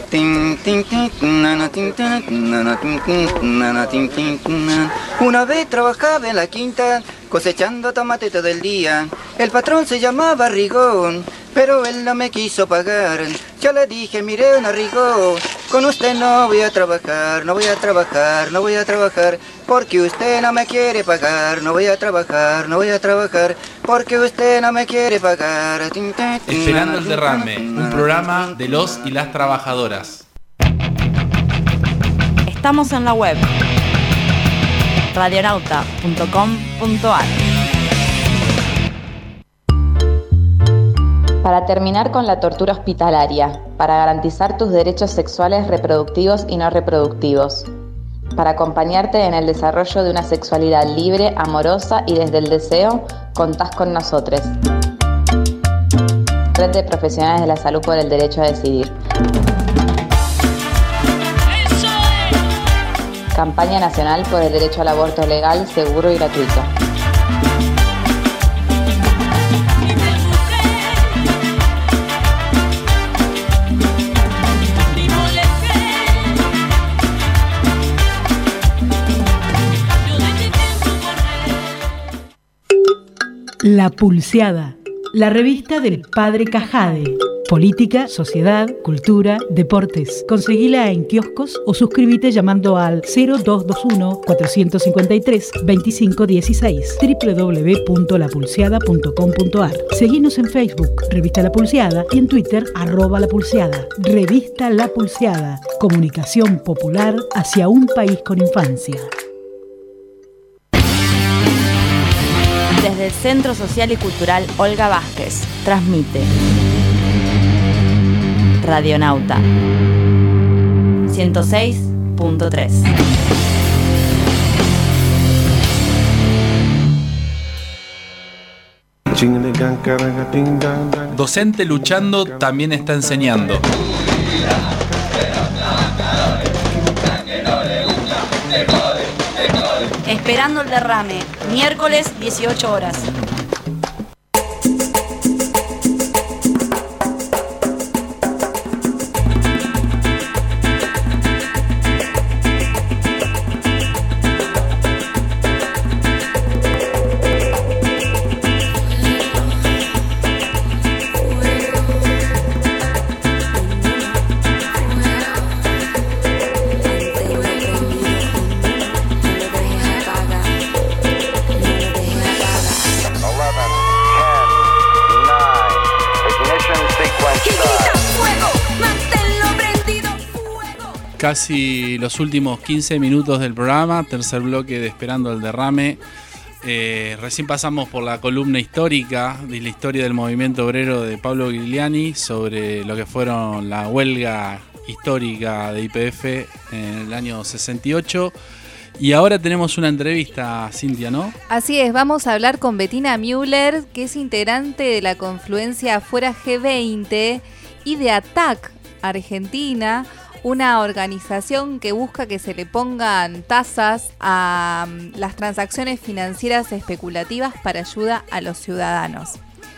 Una vez trabajaba en la quinta cosechando tomate todo el día. El patrón se llamaba Rigón, pero él no me quiso pagar. Yo le dije, mire, don Rigón, con usted no voy a trabajar, no voy a trabajar, no voy a trabajar, porque usted no me quiere pagar. No voy a trabajar, no voy a trabajar, porque usted no me quiere pagar. Esperando el derrame, un programa de los y las trabajadoras. Estamos en la web radionauta punto com punto a r. Para terminar con la tortura hospitalaria, para garantizar tus derechos sexuales reproductivos y no reproductivos, para acompañarte en el desarrollo de una sexualidad libre, amorosa y desde el deseo, contás con nosotros. Red de Profesionales de la Salud por el Derecho a Decidir. Campaña Nacional por el Derecho al Aborto Legal, Seguro y Gratuito. La Pulseada, la revista del Padre Cajade. Política, sociedad, cultura, deportes. Conseguila en kioscos o suscríbete llamando al cero dos dos uno, cuatro cinco tres, dos cinco uno seis, doble u doble u doble u punto la pulseada punto com punto a r. Seguinos en Facebook, Revista La Pulseada, y en Twitter, arroba La Pulseada. Revista La Pulseada, comunicación popular hacia un país con infancia. Desde el Centro Social y Cultural Olga Vázquez, transmite Radionauta ciento seis punto tres. Docente luchando también está enseñando. Esperando el derrame, miércoles dieciocho horas. Casi los últimos quince minutos del programa, tercer bloque de Esperando el Derrame. Eh, recién pasamos por la columna histórica de la historia del movimiento obrero de Pablo Giuliani sobre lo que fueron la huelga histórica de Y P F en el año sesenta y ocho. Y ahora tenemos una entrevista, Cintia, ¿no? Así es, vamos a hablar con Bettina Müller, que es integrante de la confluencia Fuera G veinte y de A T A C Argentina, una organización que busca que se le pongan tasas a um, las transacciones financieras especulativas para ayuda a los ciudadanos.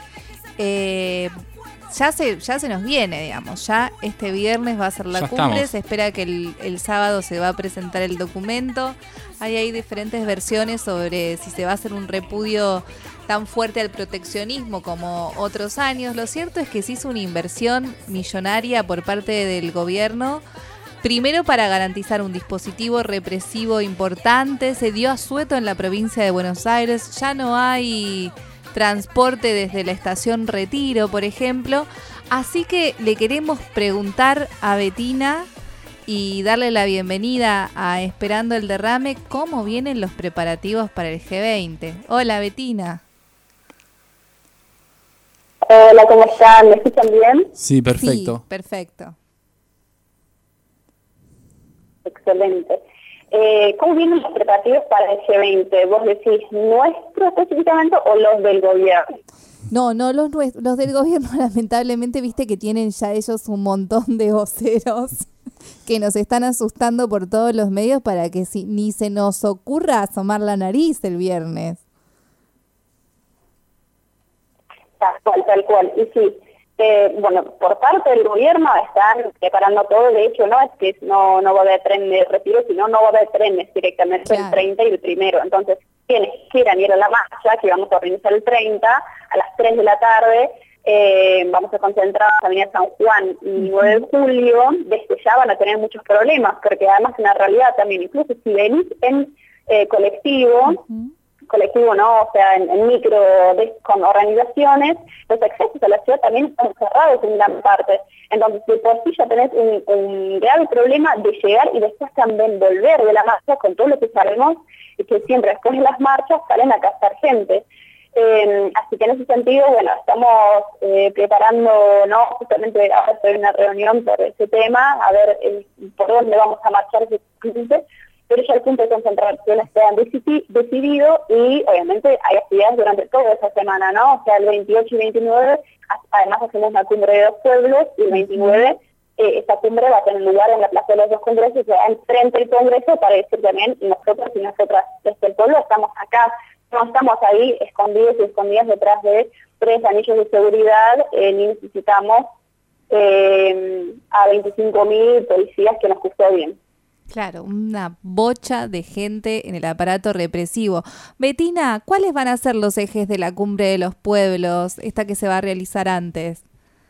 Eh, ya se, ya se nos viene, digamos, ya este viernes va a ser la ya cumbre, estamos. Se espera que el, el sábado se va a presentar el documento. Hay ahí diferentes versiones sobre si se va a hacer un repudio tan fuerte al proteccionismo como otros años. Lo cierto es que se hizo una inversión millonaria por parte del gobierno, primero para garantizar un dispositivo represivo importante. Se dio asueto en la provincia de Buenos Aires, ya no hay transporte desde la estación Retiro, por ejemplo. Así que le queremos preguntar a Bettina y darle la bienvenida a Esperando el Derrame, ¿cómo vienen los preparativos para el G veinte? Hola, Bettina. Hola, ¿cómo están? ¿Me escuchan bien? Sí, perfecto. Sí, perfecto. Excelente. Eh, ¿Cómo vienen los preparativos para el G veinte? ¿Vos decís nuestro específicamente o los del gobierno? No, no, los, nues- los del gobierno lamentablemente, viste que tienen ya ellos un montón de voceros que nos están asustando por todos los medios para que si, ni se nos ocurra asomar la nariz el viernes. Tal cual, tal cual. Y sí, eh, bueno, por parte del gobierno están preparando todo. De hecho, no es que no, no va a haber tren de retiro, sino no va a haber trenes directamente claro. el treinta y el primero. Entonces, quienes quieran ir a la marcha, que vamos a organizar el treinta, a las tres de la tarde, eh, vamos a concentrar en Avenida San Juan y nueve de julio, desde ya van a tener muchos problemas, porque además en la realidad también, incluso si venís en eh, colectivo, uh-huh. colectivo no, o sea, en, en micro de, con organizaciones, los accesos a la ciudad también están cerrados en gran parte. Entonces, de por sí ya tenés un, un grave problema de llegar y después también volver de la marcha con todo lo que sabemos, y que siempre después de las marchas salen a cazar gente. Eh, así que en ese sentido, bueno, estamos eh, preparando, ¿no? Justamente ahora estoy en una reunión por ese tema, a ver eh, por dónde vamos a marchar ese quince, pero ya el punto de concentración está decidido y obviamente hay actividades durante toda esa semana, ¿no? O sea, el veintiocho y veintinueve, además hacemos una cumbre de dos pueblos y el veintinueve eh, esta cumbre va a tener lugar en la Plaza de los Dos Congresos, o sea, enfrente del Congreso, para decir también nosotros y nosotras desde el pueblo estamos acá, no estamos ahí escondidos y escondidas detrás de tres anillos de seguridad, eh, ni necesitamos eh, a veinticinco mil policías que nos custodien. Claro, una bocha de gente en el aparato represivo. Betina, ¿cuáles van a ser los ejes de la Cumbre de los Pueblos, esta que se va a realizar antes?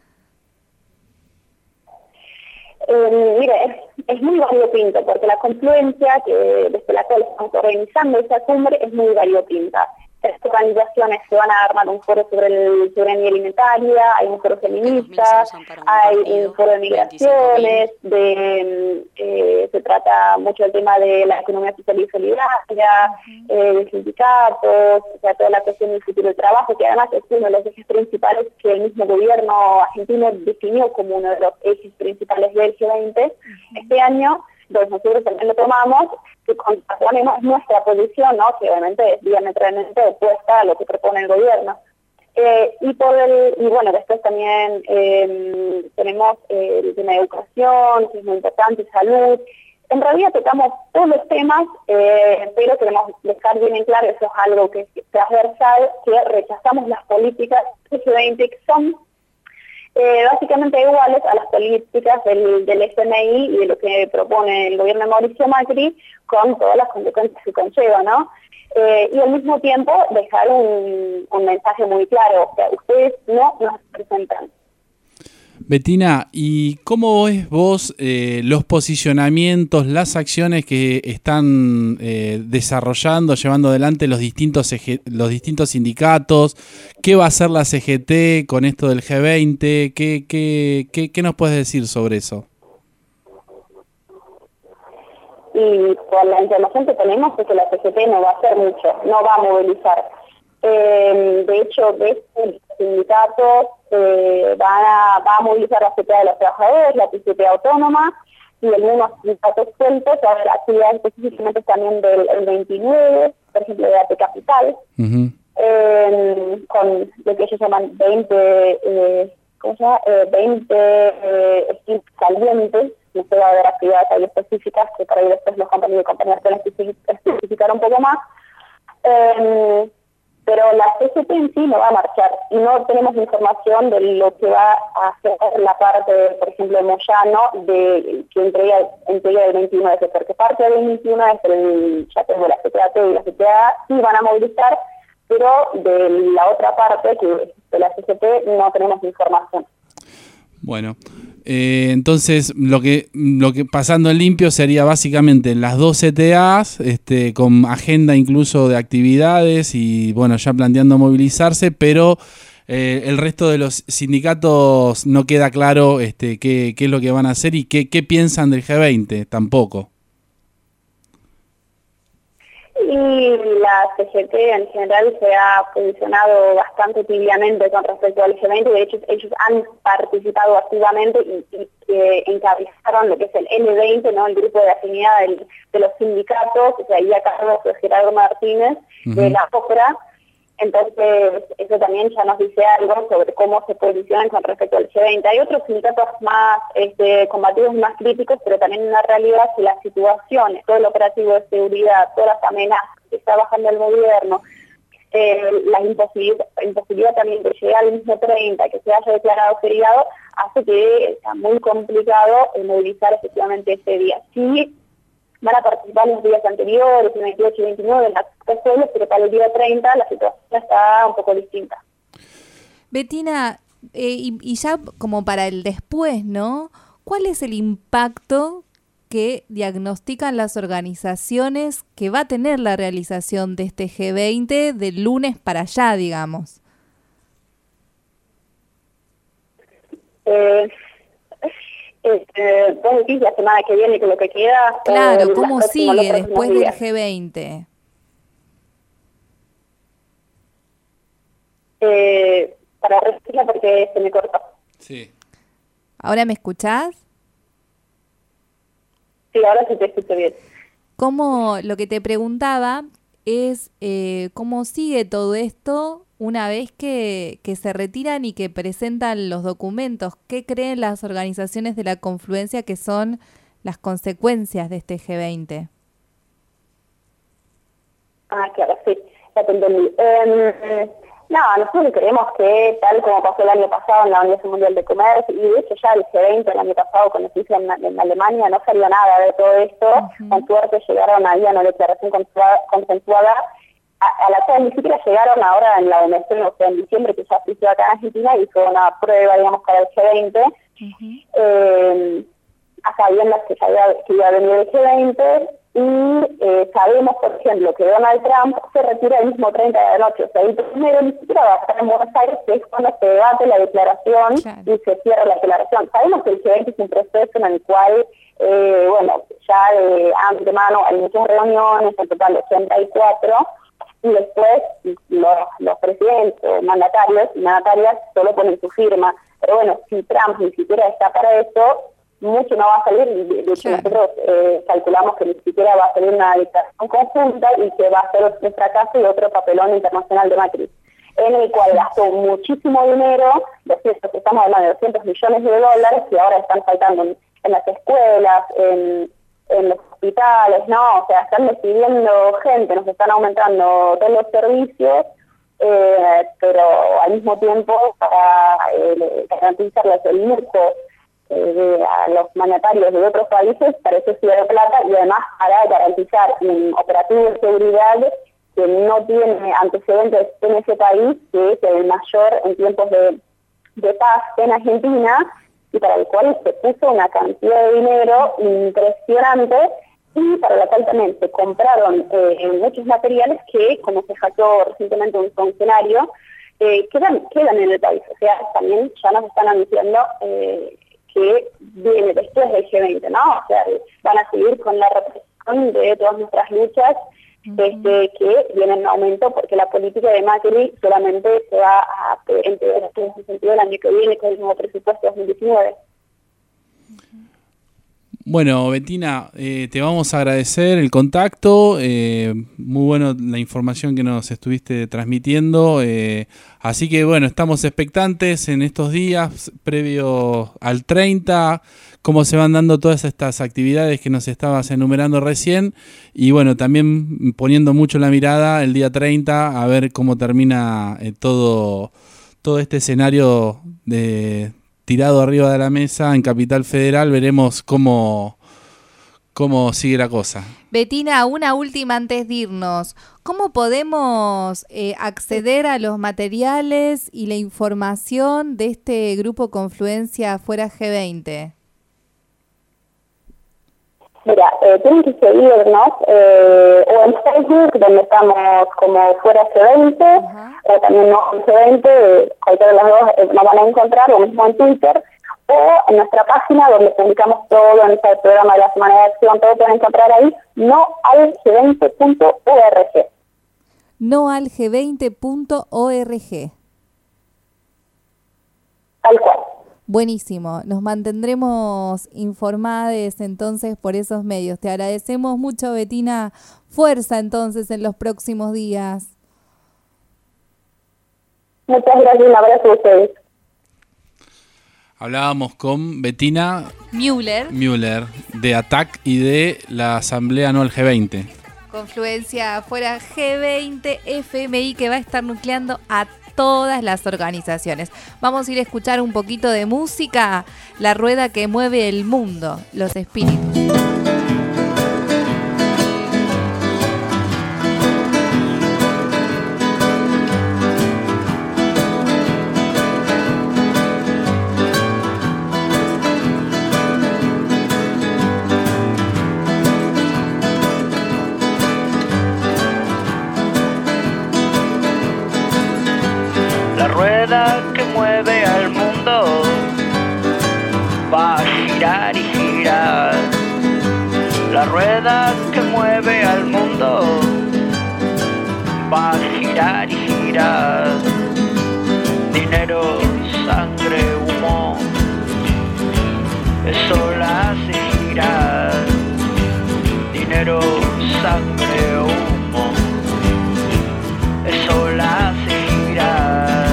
Eh, mire, es, es muy variopinto, porque la confluencia que desde la cual estamos organizando esa cumbre es muy variopinta. Tres organizaciones se van a armar un foro sobre el soberanía alimentaria, hay un foro feminista, hay un foro de migraciones, de, eh, se trata mucho el tema de la economía social y solidaria, uh-huh. eh, de sindicatos, o sea, toda la cuestión del futuro del trabajo, que además es uno de los ejes principales que el mismo gobierno argentino definió como uno de los ejes principales del G veinte uh-huh. este año. Entonces nosotros también lo tomamos y contraponemos nuestra posición, ¿no? Que obviamente es diametralmente opuesta a lo que propone el gobierno. Eh, y por el y bueno, después también eh, tenemos eh, el tema de educación, que es muy importante, salud. En realidad tocamos todos los temas, eh, pero queremos dejar bien en claro, eso es algo que es transversal, que rechazamos las políticas del G veinte que son Eh, básicamente iguales a las políticas del, del F M I y de lo que propone el gobierno de Mauricio Macri, con todas las consecuencias que conlleva, ¿no? Eh, y al mismo tiempo dejar un, un mensaje muy claro, o sea, ustedes no nos representan. Betina, ¿y cómo ves vos eh, los posicionamientos, las acciones que están eh, desarrollando, llevando adelante los distintos eje, los distintos sindicatos? ¿Qué va a hacer la C G T con esto del G veinte? ¿Qué, qué, qué, qué nos puedes decir sobre eso? Y por la información que tenemos es que la C G T no va a hacer mucho, no va a movilizar. Eh, de hecho, ves los sindicatos eh, van a, va a movilizar la C T A de los trabajadores, la T C T autónoma y algunos sindicatos sueltos, a ver, actividades específicamente también del el veintinueve, por ejemplo, de A T Capital, uh-huh. eh, con lo que ellos llaman veinte, eh, ¿cómo se llama? Eh, veinte eh, skills calientes, no sé, va a haber actividades ahí específicas que por ahí después los compañeros y compañeras pueden especificar un poco más. Eh, pero la C G T en sí no va a marchar y no tenemos información de lo que va a hacer la parte, por ejemplo, de Moyano, de, que entrega, entrega el veintinueve, porque parte del veintiuno es el, ya tengo la C T A T y la C T A sí van a movilizar, pero de la otra parte, que de la C G T, no tenemos información. Bueno, eh, entonces lo que lo que pasando en limpio sería básicamente las dos C T As, este, con agenda incluso de actividades y bueno, ya planteando movilizarse, pero eh, el resto de los sindicatos no queda claro este, qué, qué es lo que van a hacer y qué, qué piensan del G veinte, tampoco. y la C G T en general se ha posicionado bastante tibiamente con respecto al G veinte. De hecho, ellos han participado activamente y, y que encabezaron lo que es el N veinte, ¿no? El grupo de afinidad del, de los sindicatos, o sea, ahí a cargo de Gerardo Martínez, uh-huh. de la OCRA. Entonces, eso también ya nos dice algo sobre cómo se posicionan con respecto al G veinte. Hay otros sindicatos más este, combativos, más críticos, pero también una realidad que las situaciones, todo el operativo de seguridad, todas las amenazas que está bajando el gobierno, eh, la imposibilidad, imposibilidad también de llegar al mismo treinta, que se haya declarado feriado, hace que sea muy complicado eh, movilizar efectivamente ese día. Sí, van a participar los días anteriores, el veintiocho y veintinueve, en las cuestiones, pero para el día treinta la situación está un poco distinta. Betina, eh, y, y ya como para el después, ¿no? ¿Cuál es el impacto que diagnostican las organizaciones que va a tener la realización de este G veinte del lunes para allá, digamos? Eh... Eh, vos decís la semana que viene que lo que queda. Claro, eh, ¿cómo próximos, sigue después días. del G veinte? Eh, para repetirla porque se me cortó. Sí. ¿Ahora me escuchás? Sí, ahora sí te escucho bien. ¿Cómo, lo que te preguntaba es eh, cómo sigue todo esto una vez que, que se retiran y que presentan los documentos? ¿Qué creen las organizaciones de la confluencia que son las consecuencias de este G veinte? Ah, claro, sí, ya te entendí. Eh, no, nosotros creemos que tal como pasó el año pasado en la Organización Mundial de Comercio, y de hecho ya el G veinte el año pasado con la crisis en, en Alemania no salió nada de todo esto, uh-huh. Con suerte llegaron ahí a una declaración consensuada, a, a la cual ni siquiera llegaron ahora en la O M C, o sea, en diciembre, que ya se hizo acá en Argentina, y fue una prueba, digamos, para el G veinte, uh-huh. eh, a sabiendas que ya iba, que iba a venir el G veinte, y eh, sabemos, por ejemplo, que Donald Trump se retira el mismo treinta de la noche, o sea, el primero ni siquiera va a estar en Buenos Aires, que es cuando se debate la declaración, claro. Y se cierra la declaración. Sabemos que el G veinte es un proceso en el cual, eh, bueno, ya de antemano hay muchas reuniones, en total ochenta y cuatro, y después los, los presidentes o mandatarios y mandatarias solo ponen su firma. Pero bueno, si Trump ni siquiera está para eso, mucho no va a salir. De hecho, claro. Nosotros eh, calculamos que ni siquiera va a salir una declaración conjunta y que va a ser otro fracaso y otro papelón internacional de Macri, en el cual gastó muchísimo dinero, doscientos, estamos hablando de doscientos millones de dólares, que ahora están faltando en, en las escuelas, en... en los hospitales, ¿no? O sea, están decidiendo gente, nos están aumentando todos los servicios, eh, pero al mismo tiempo para eh, garantizarles el lujo eh, de, a los mandatarios de otros países, para eso sí de plata, y además para garantizar un operativo de seguridad que no tiene antecedentes en ese país, que es el mayor en tiempos de, de paz en Argentina, y para el cual se puso una cantidad de dinero impresionante, y para la cual también se compraron eh, muchos materiales que, como se jactó recientemente un funcionario, eh, quedan, quedan en el país. O sea, también ya nos están anunciando eh, que viene después del G veinte, ¿no? O sea, van a seguir con la represión de todas nuestras luchas, Este, que viene en aumento porque la política de Macri solamente se va a empeorar en ese sentido el año que viene con el nuevo presupuesto dos mil diecinueve. Bueno, Betina, eh, te vamos a agradecer el contacto, eh, muy bueno la información que nos estuviste transmitiendo, eh, así que bueno, estamos expectantes en estos días previo al treinta, cómo se van dando todas estas actividades que nos estabas enumerando recién, y bueno, también poniendo mucho la mirada el día treinta a ver cómo termina eh, todo, todo este escenario de... tirado arriba de la mesa en Capital Federal, veremos cómo, cómo sigue la cosa. Betina, una última antes de irnos. ¿Cómo podemos eh, acceder a los materiales y la información de este grupo Confluencia Fuera G veinte? Mira, eh, tienen que seguirnos eh, o en Facebook, donde estamos como Fuera G veinte, uh-huh. O también no G veinte, cualquiera de las dos eh, nos van a encontrar, o mismo en Twitter, o en nuestra página donde publicamos todo, en el programa de la Semana de Acción, todo pueden encontrar ahí, no al g veinte punto org. no al g veinte punto org. Tal cual. Buenísimo, nos mantendremos informadas entonces por esos medios. Te agradecemos mucho, Betina. Fuerza entonces en los próximos días. Muchas gracias, un abrazo a ustedes. Hablábamos con Betina Müller. Müller de A T A C y de la Asamblea Anual G veinte. Confluencia Afuera G veinte F M I, que va a estar nucleando a todas las organizaciones. Vamos a ir a escuchar un poquito de música, la rueda que mueve el mundo, los espíritus. La rueda que mueve al mundo va a girar y girar. La rueda que mueve al mundo va a girar y girar. Dinero, sangre, humo, eso la hace girar. Dinero, sangre, humo, eso la hace girar.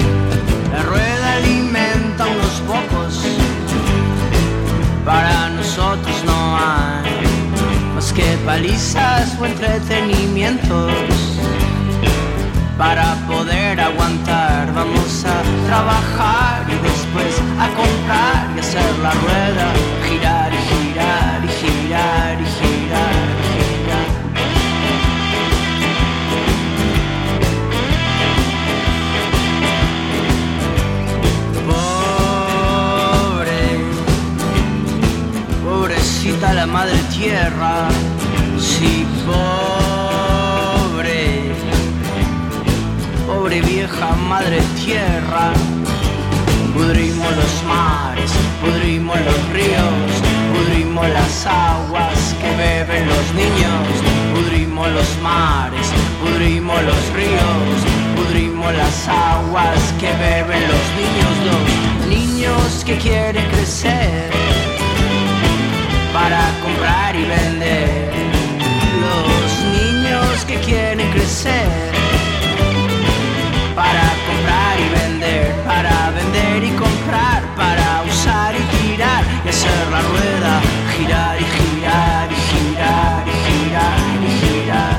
Para nosotros no hay más que palizas o entretenimientos. Para poder aguantar vamos a trabajar y después a comprar y hacer la rueda girar y girar y girar y girar y girar. Pobrecita la madre tierra, sí, pobre, pobre vieja madre tierra. Pudrimos los mares, pudrimos los ríos, pudrimos las aguas que beben los niños. Pudrimos los mares, pudrimos los ríos, pudrimos las aguas que beben los niños. Los niños que quieren crecer para comprar y vender. Los niños que quieren crecer para comprar y vender, para vender y comprar, para usar y girar y hacer la rueda girar y girar y girar y girar y girar.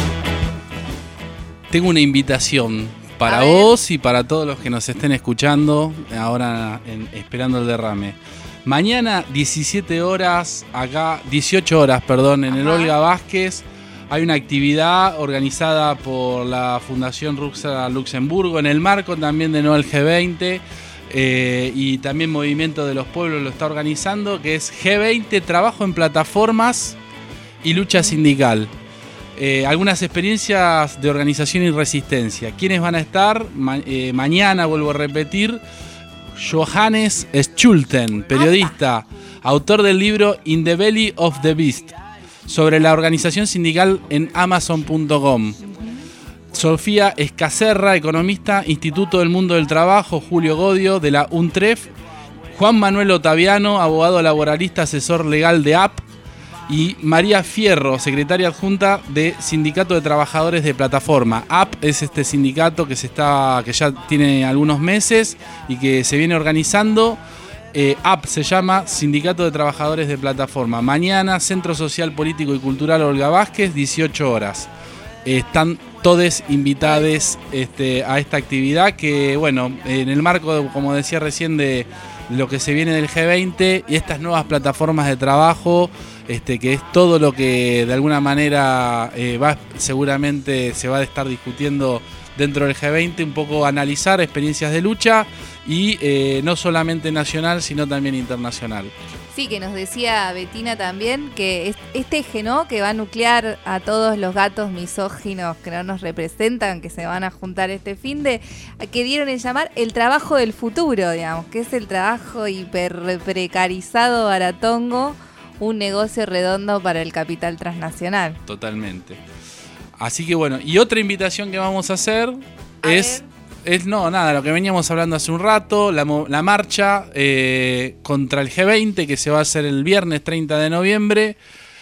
Tengo una invitación para vos y para todos los que nos estén escuchando ahora en, esperando el derrame. Mañana diecisiete horas, acá dieciocho horas, perdón, en el Olga Vázquez hay una actividad organizada por la Fundación Rosa Luxemburgo en el marco también de No al G veinte eh, y también Movimiento de los Pueblos lo está organizando, que es G veinte, Trabajo en Plataformas y Lucha Sindical. Eh, algunas experiencias de organización y resistencia. ¿Quiénes van a estar? Ma- eh, mañana, vuelvo a repetir, Johannes Schulten, periodista, autor del libro In the Belly of the Beast, sobre la organización sindical en amazon punto com. Sofía Escacerra, economista, Instituto del Mundo del Trabajo, Julio Godio, de la UNTREF. Juan Manuel Otaviano, abogado laboralista, asesor legal de A P. Y María Fierro, secretaria adjunta de Sindicato de Trabajadores de Plataforma. A P es este sindicato que se está, que ya tiene algunos meses y que se viene organizando. Eh, A P se llama Sindicato de Trabajadores de Plataforma. Mañana, Centro Social, Político y Cultural Olga Vázquez, dieciocho horas. Eh, están todos invitados este, a esta actividad que, bueno, en el marco, como decía recién, de lo que se viene del G veinte y estas nuevas plataformas de trabajo, este, que es todo lo que de alguna manera eh, va, seguramente se va a estar discutiendo dentro del G veinte, un poco analizar experiencias de lucha y eh, no solamente nacional, sino también internacional. Sí, que nos decía Betina también que este eje, ¿no? Que va a nuclear a todos los gatos misóginos que no nos representan, que se van a juntar este finde, que dieron en llamar el trabajo del futuro, digamos, que es el trabajo hiper precarizado baratongo, un negocio redondo para el capital transnacional. Totalmente. Así que bueno, y otra invitación que vamos a hacer a es... ver. Es, no, nada, lo que veníamos hablando hace un rato, la, la marcha eh, contra el G veinte que se va a hacer el viernes treinta de noviembre,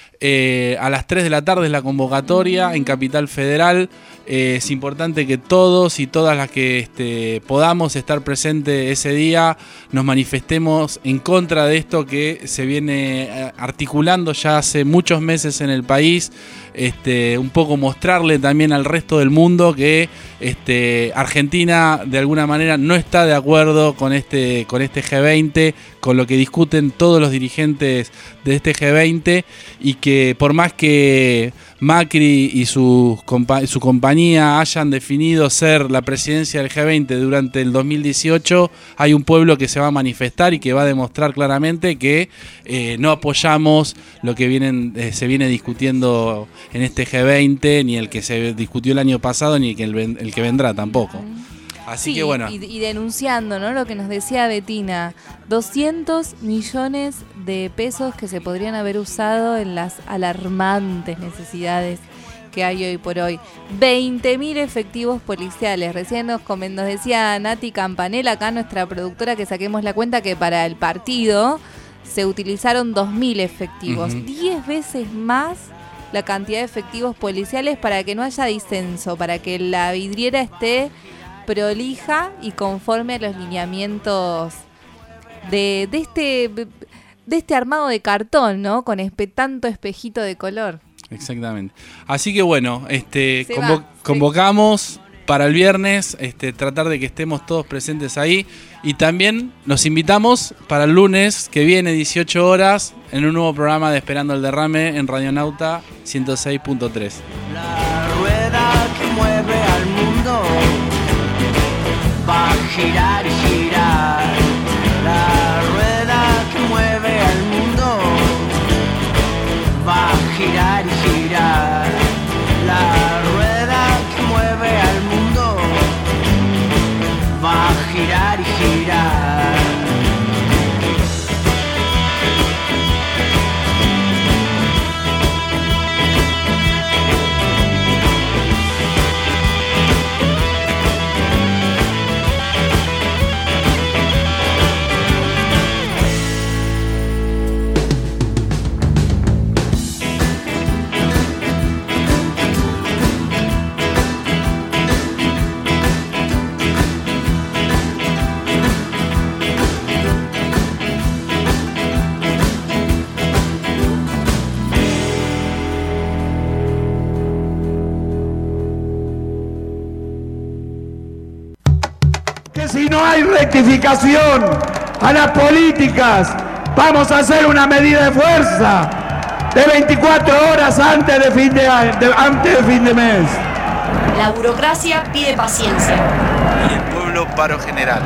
eh, a las tres de la tarde es la convocatoria en Capital Federal. Eh, es importante que todos y todas las que este, podamos estar presentes ese día nos manifestemos en contra de esto que se viene articulando ya hace muchos meses en el país. Este, un poco mostrarle también al resto del mundo que este, Argentina de alguna manera no está de acuerdo con este, con este G veinte, con lo que discuten todos los dirigentes de este G veinte, y que por más que Macri y su, compa- su compañía hayan definido ser la presidencia del G veinte durante el dos mil dieciocho, hay un pueblo que se va a manifestar y que va a demostrar claramente que eh, no apoyamos lo que vienen, eh, se viene discutiendo en este G veinte, ni el que se discutió el año pasado, ni el que, el, el que vendrá tampoco. Así sí, que bueno. Y, y denunciando, ¿no? Lo que nos decía Betina, doscientos millones de pesos que se podrían haber usado en las alarmantes necesidades que hay hoy por hoy. veinte mil efectivos policiales. Recién nos, nos decía Nati Campanella, acá nuestra productora, que saquemos la cuenta que para el partido se utilizaron dos mil efectivos. Uh-huh. diez veces más la cantidad de efectivos policiales para que no haya disenso, para que la vidriera esté prolija y conforme a los lineamientos de, de este de este armado de cartón, ¿no? Con espe, tanto espejito de color. Exactamente. Así que bueno, este Se convo- va, convocamos sí. para el viernes, este, tratar de que estemos todos presentes ahí, y también nos invitamos para el lunes que viene, dieciocho horas, en un nuevo programa de Esperando el Derrame en Radionauta ciento seis punto tres. La rueda que mueve al mundo va a girar y girar. La rueda que mueve al mundo va a girar y girar. La rueda que mueve al mundo va a girar y girar. Si no hay rectificación a las políticas, vamos a hacer una medida de fuerza de veinticuatro horas antes de fin de, de, antes de, fin de mes. La burocracia pide paciencia. Y el pueblo paro general.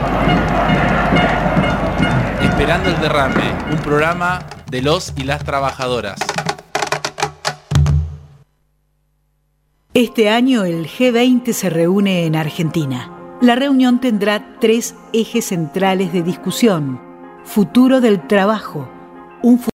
Esperando el Derrame, un programa de los y las trabajadoras. Este año el G veinte se reúne en Argentina. La reunión tendrá tres ejes centrales de discusión: futuro del trabajo, un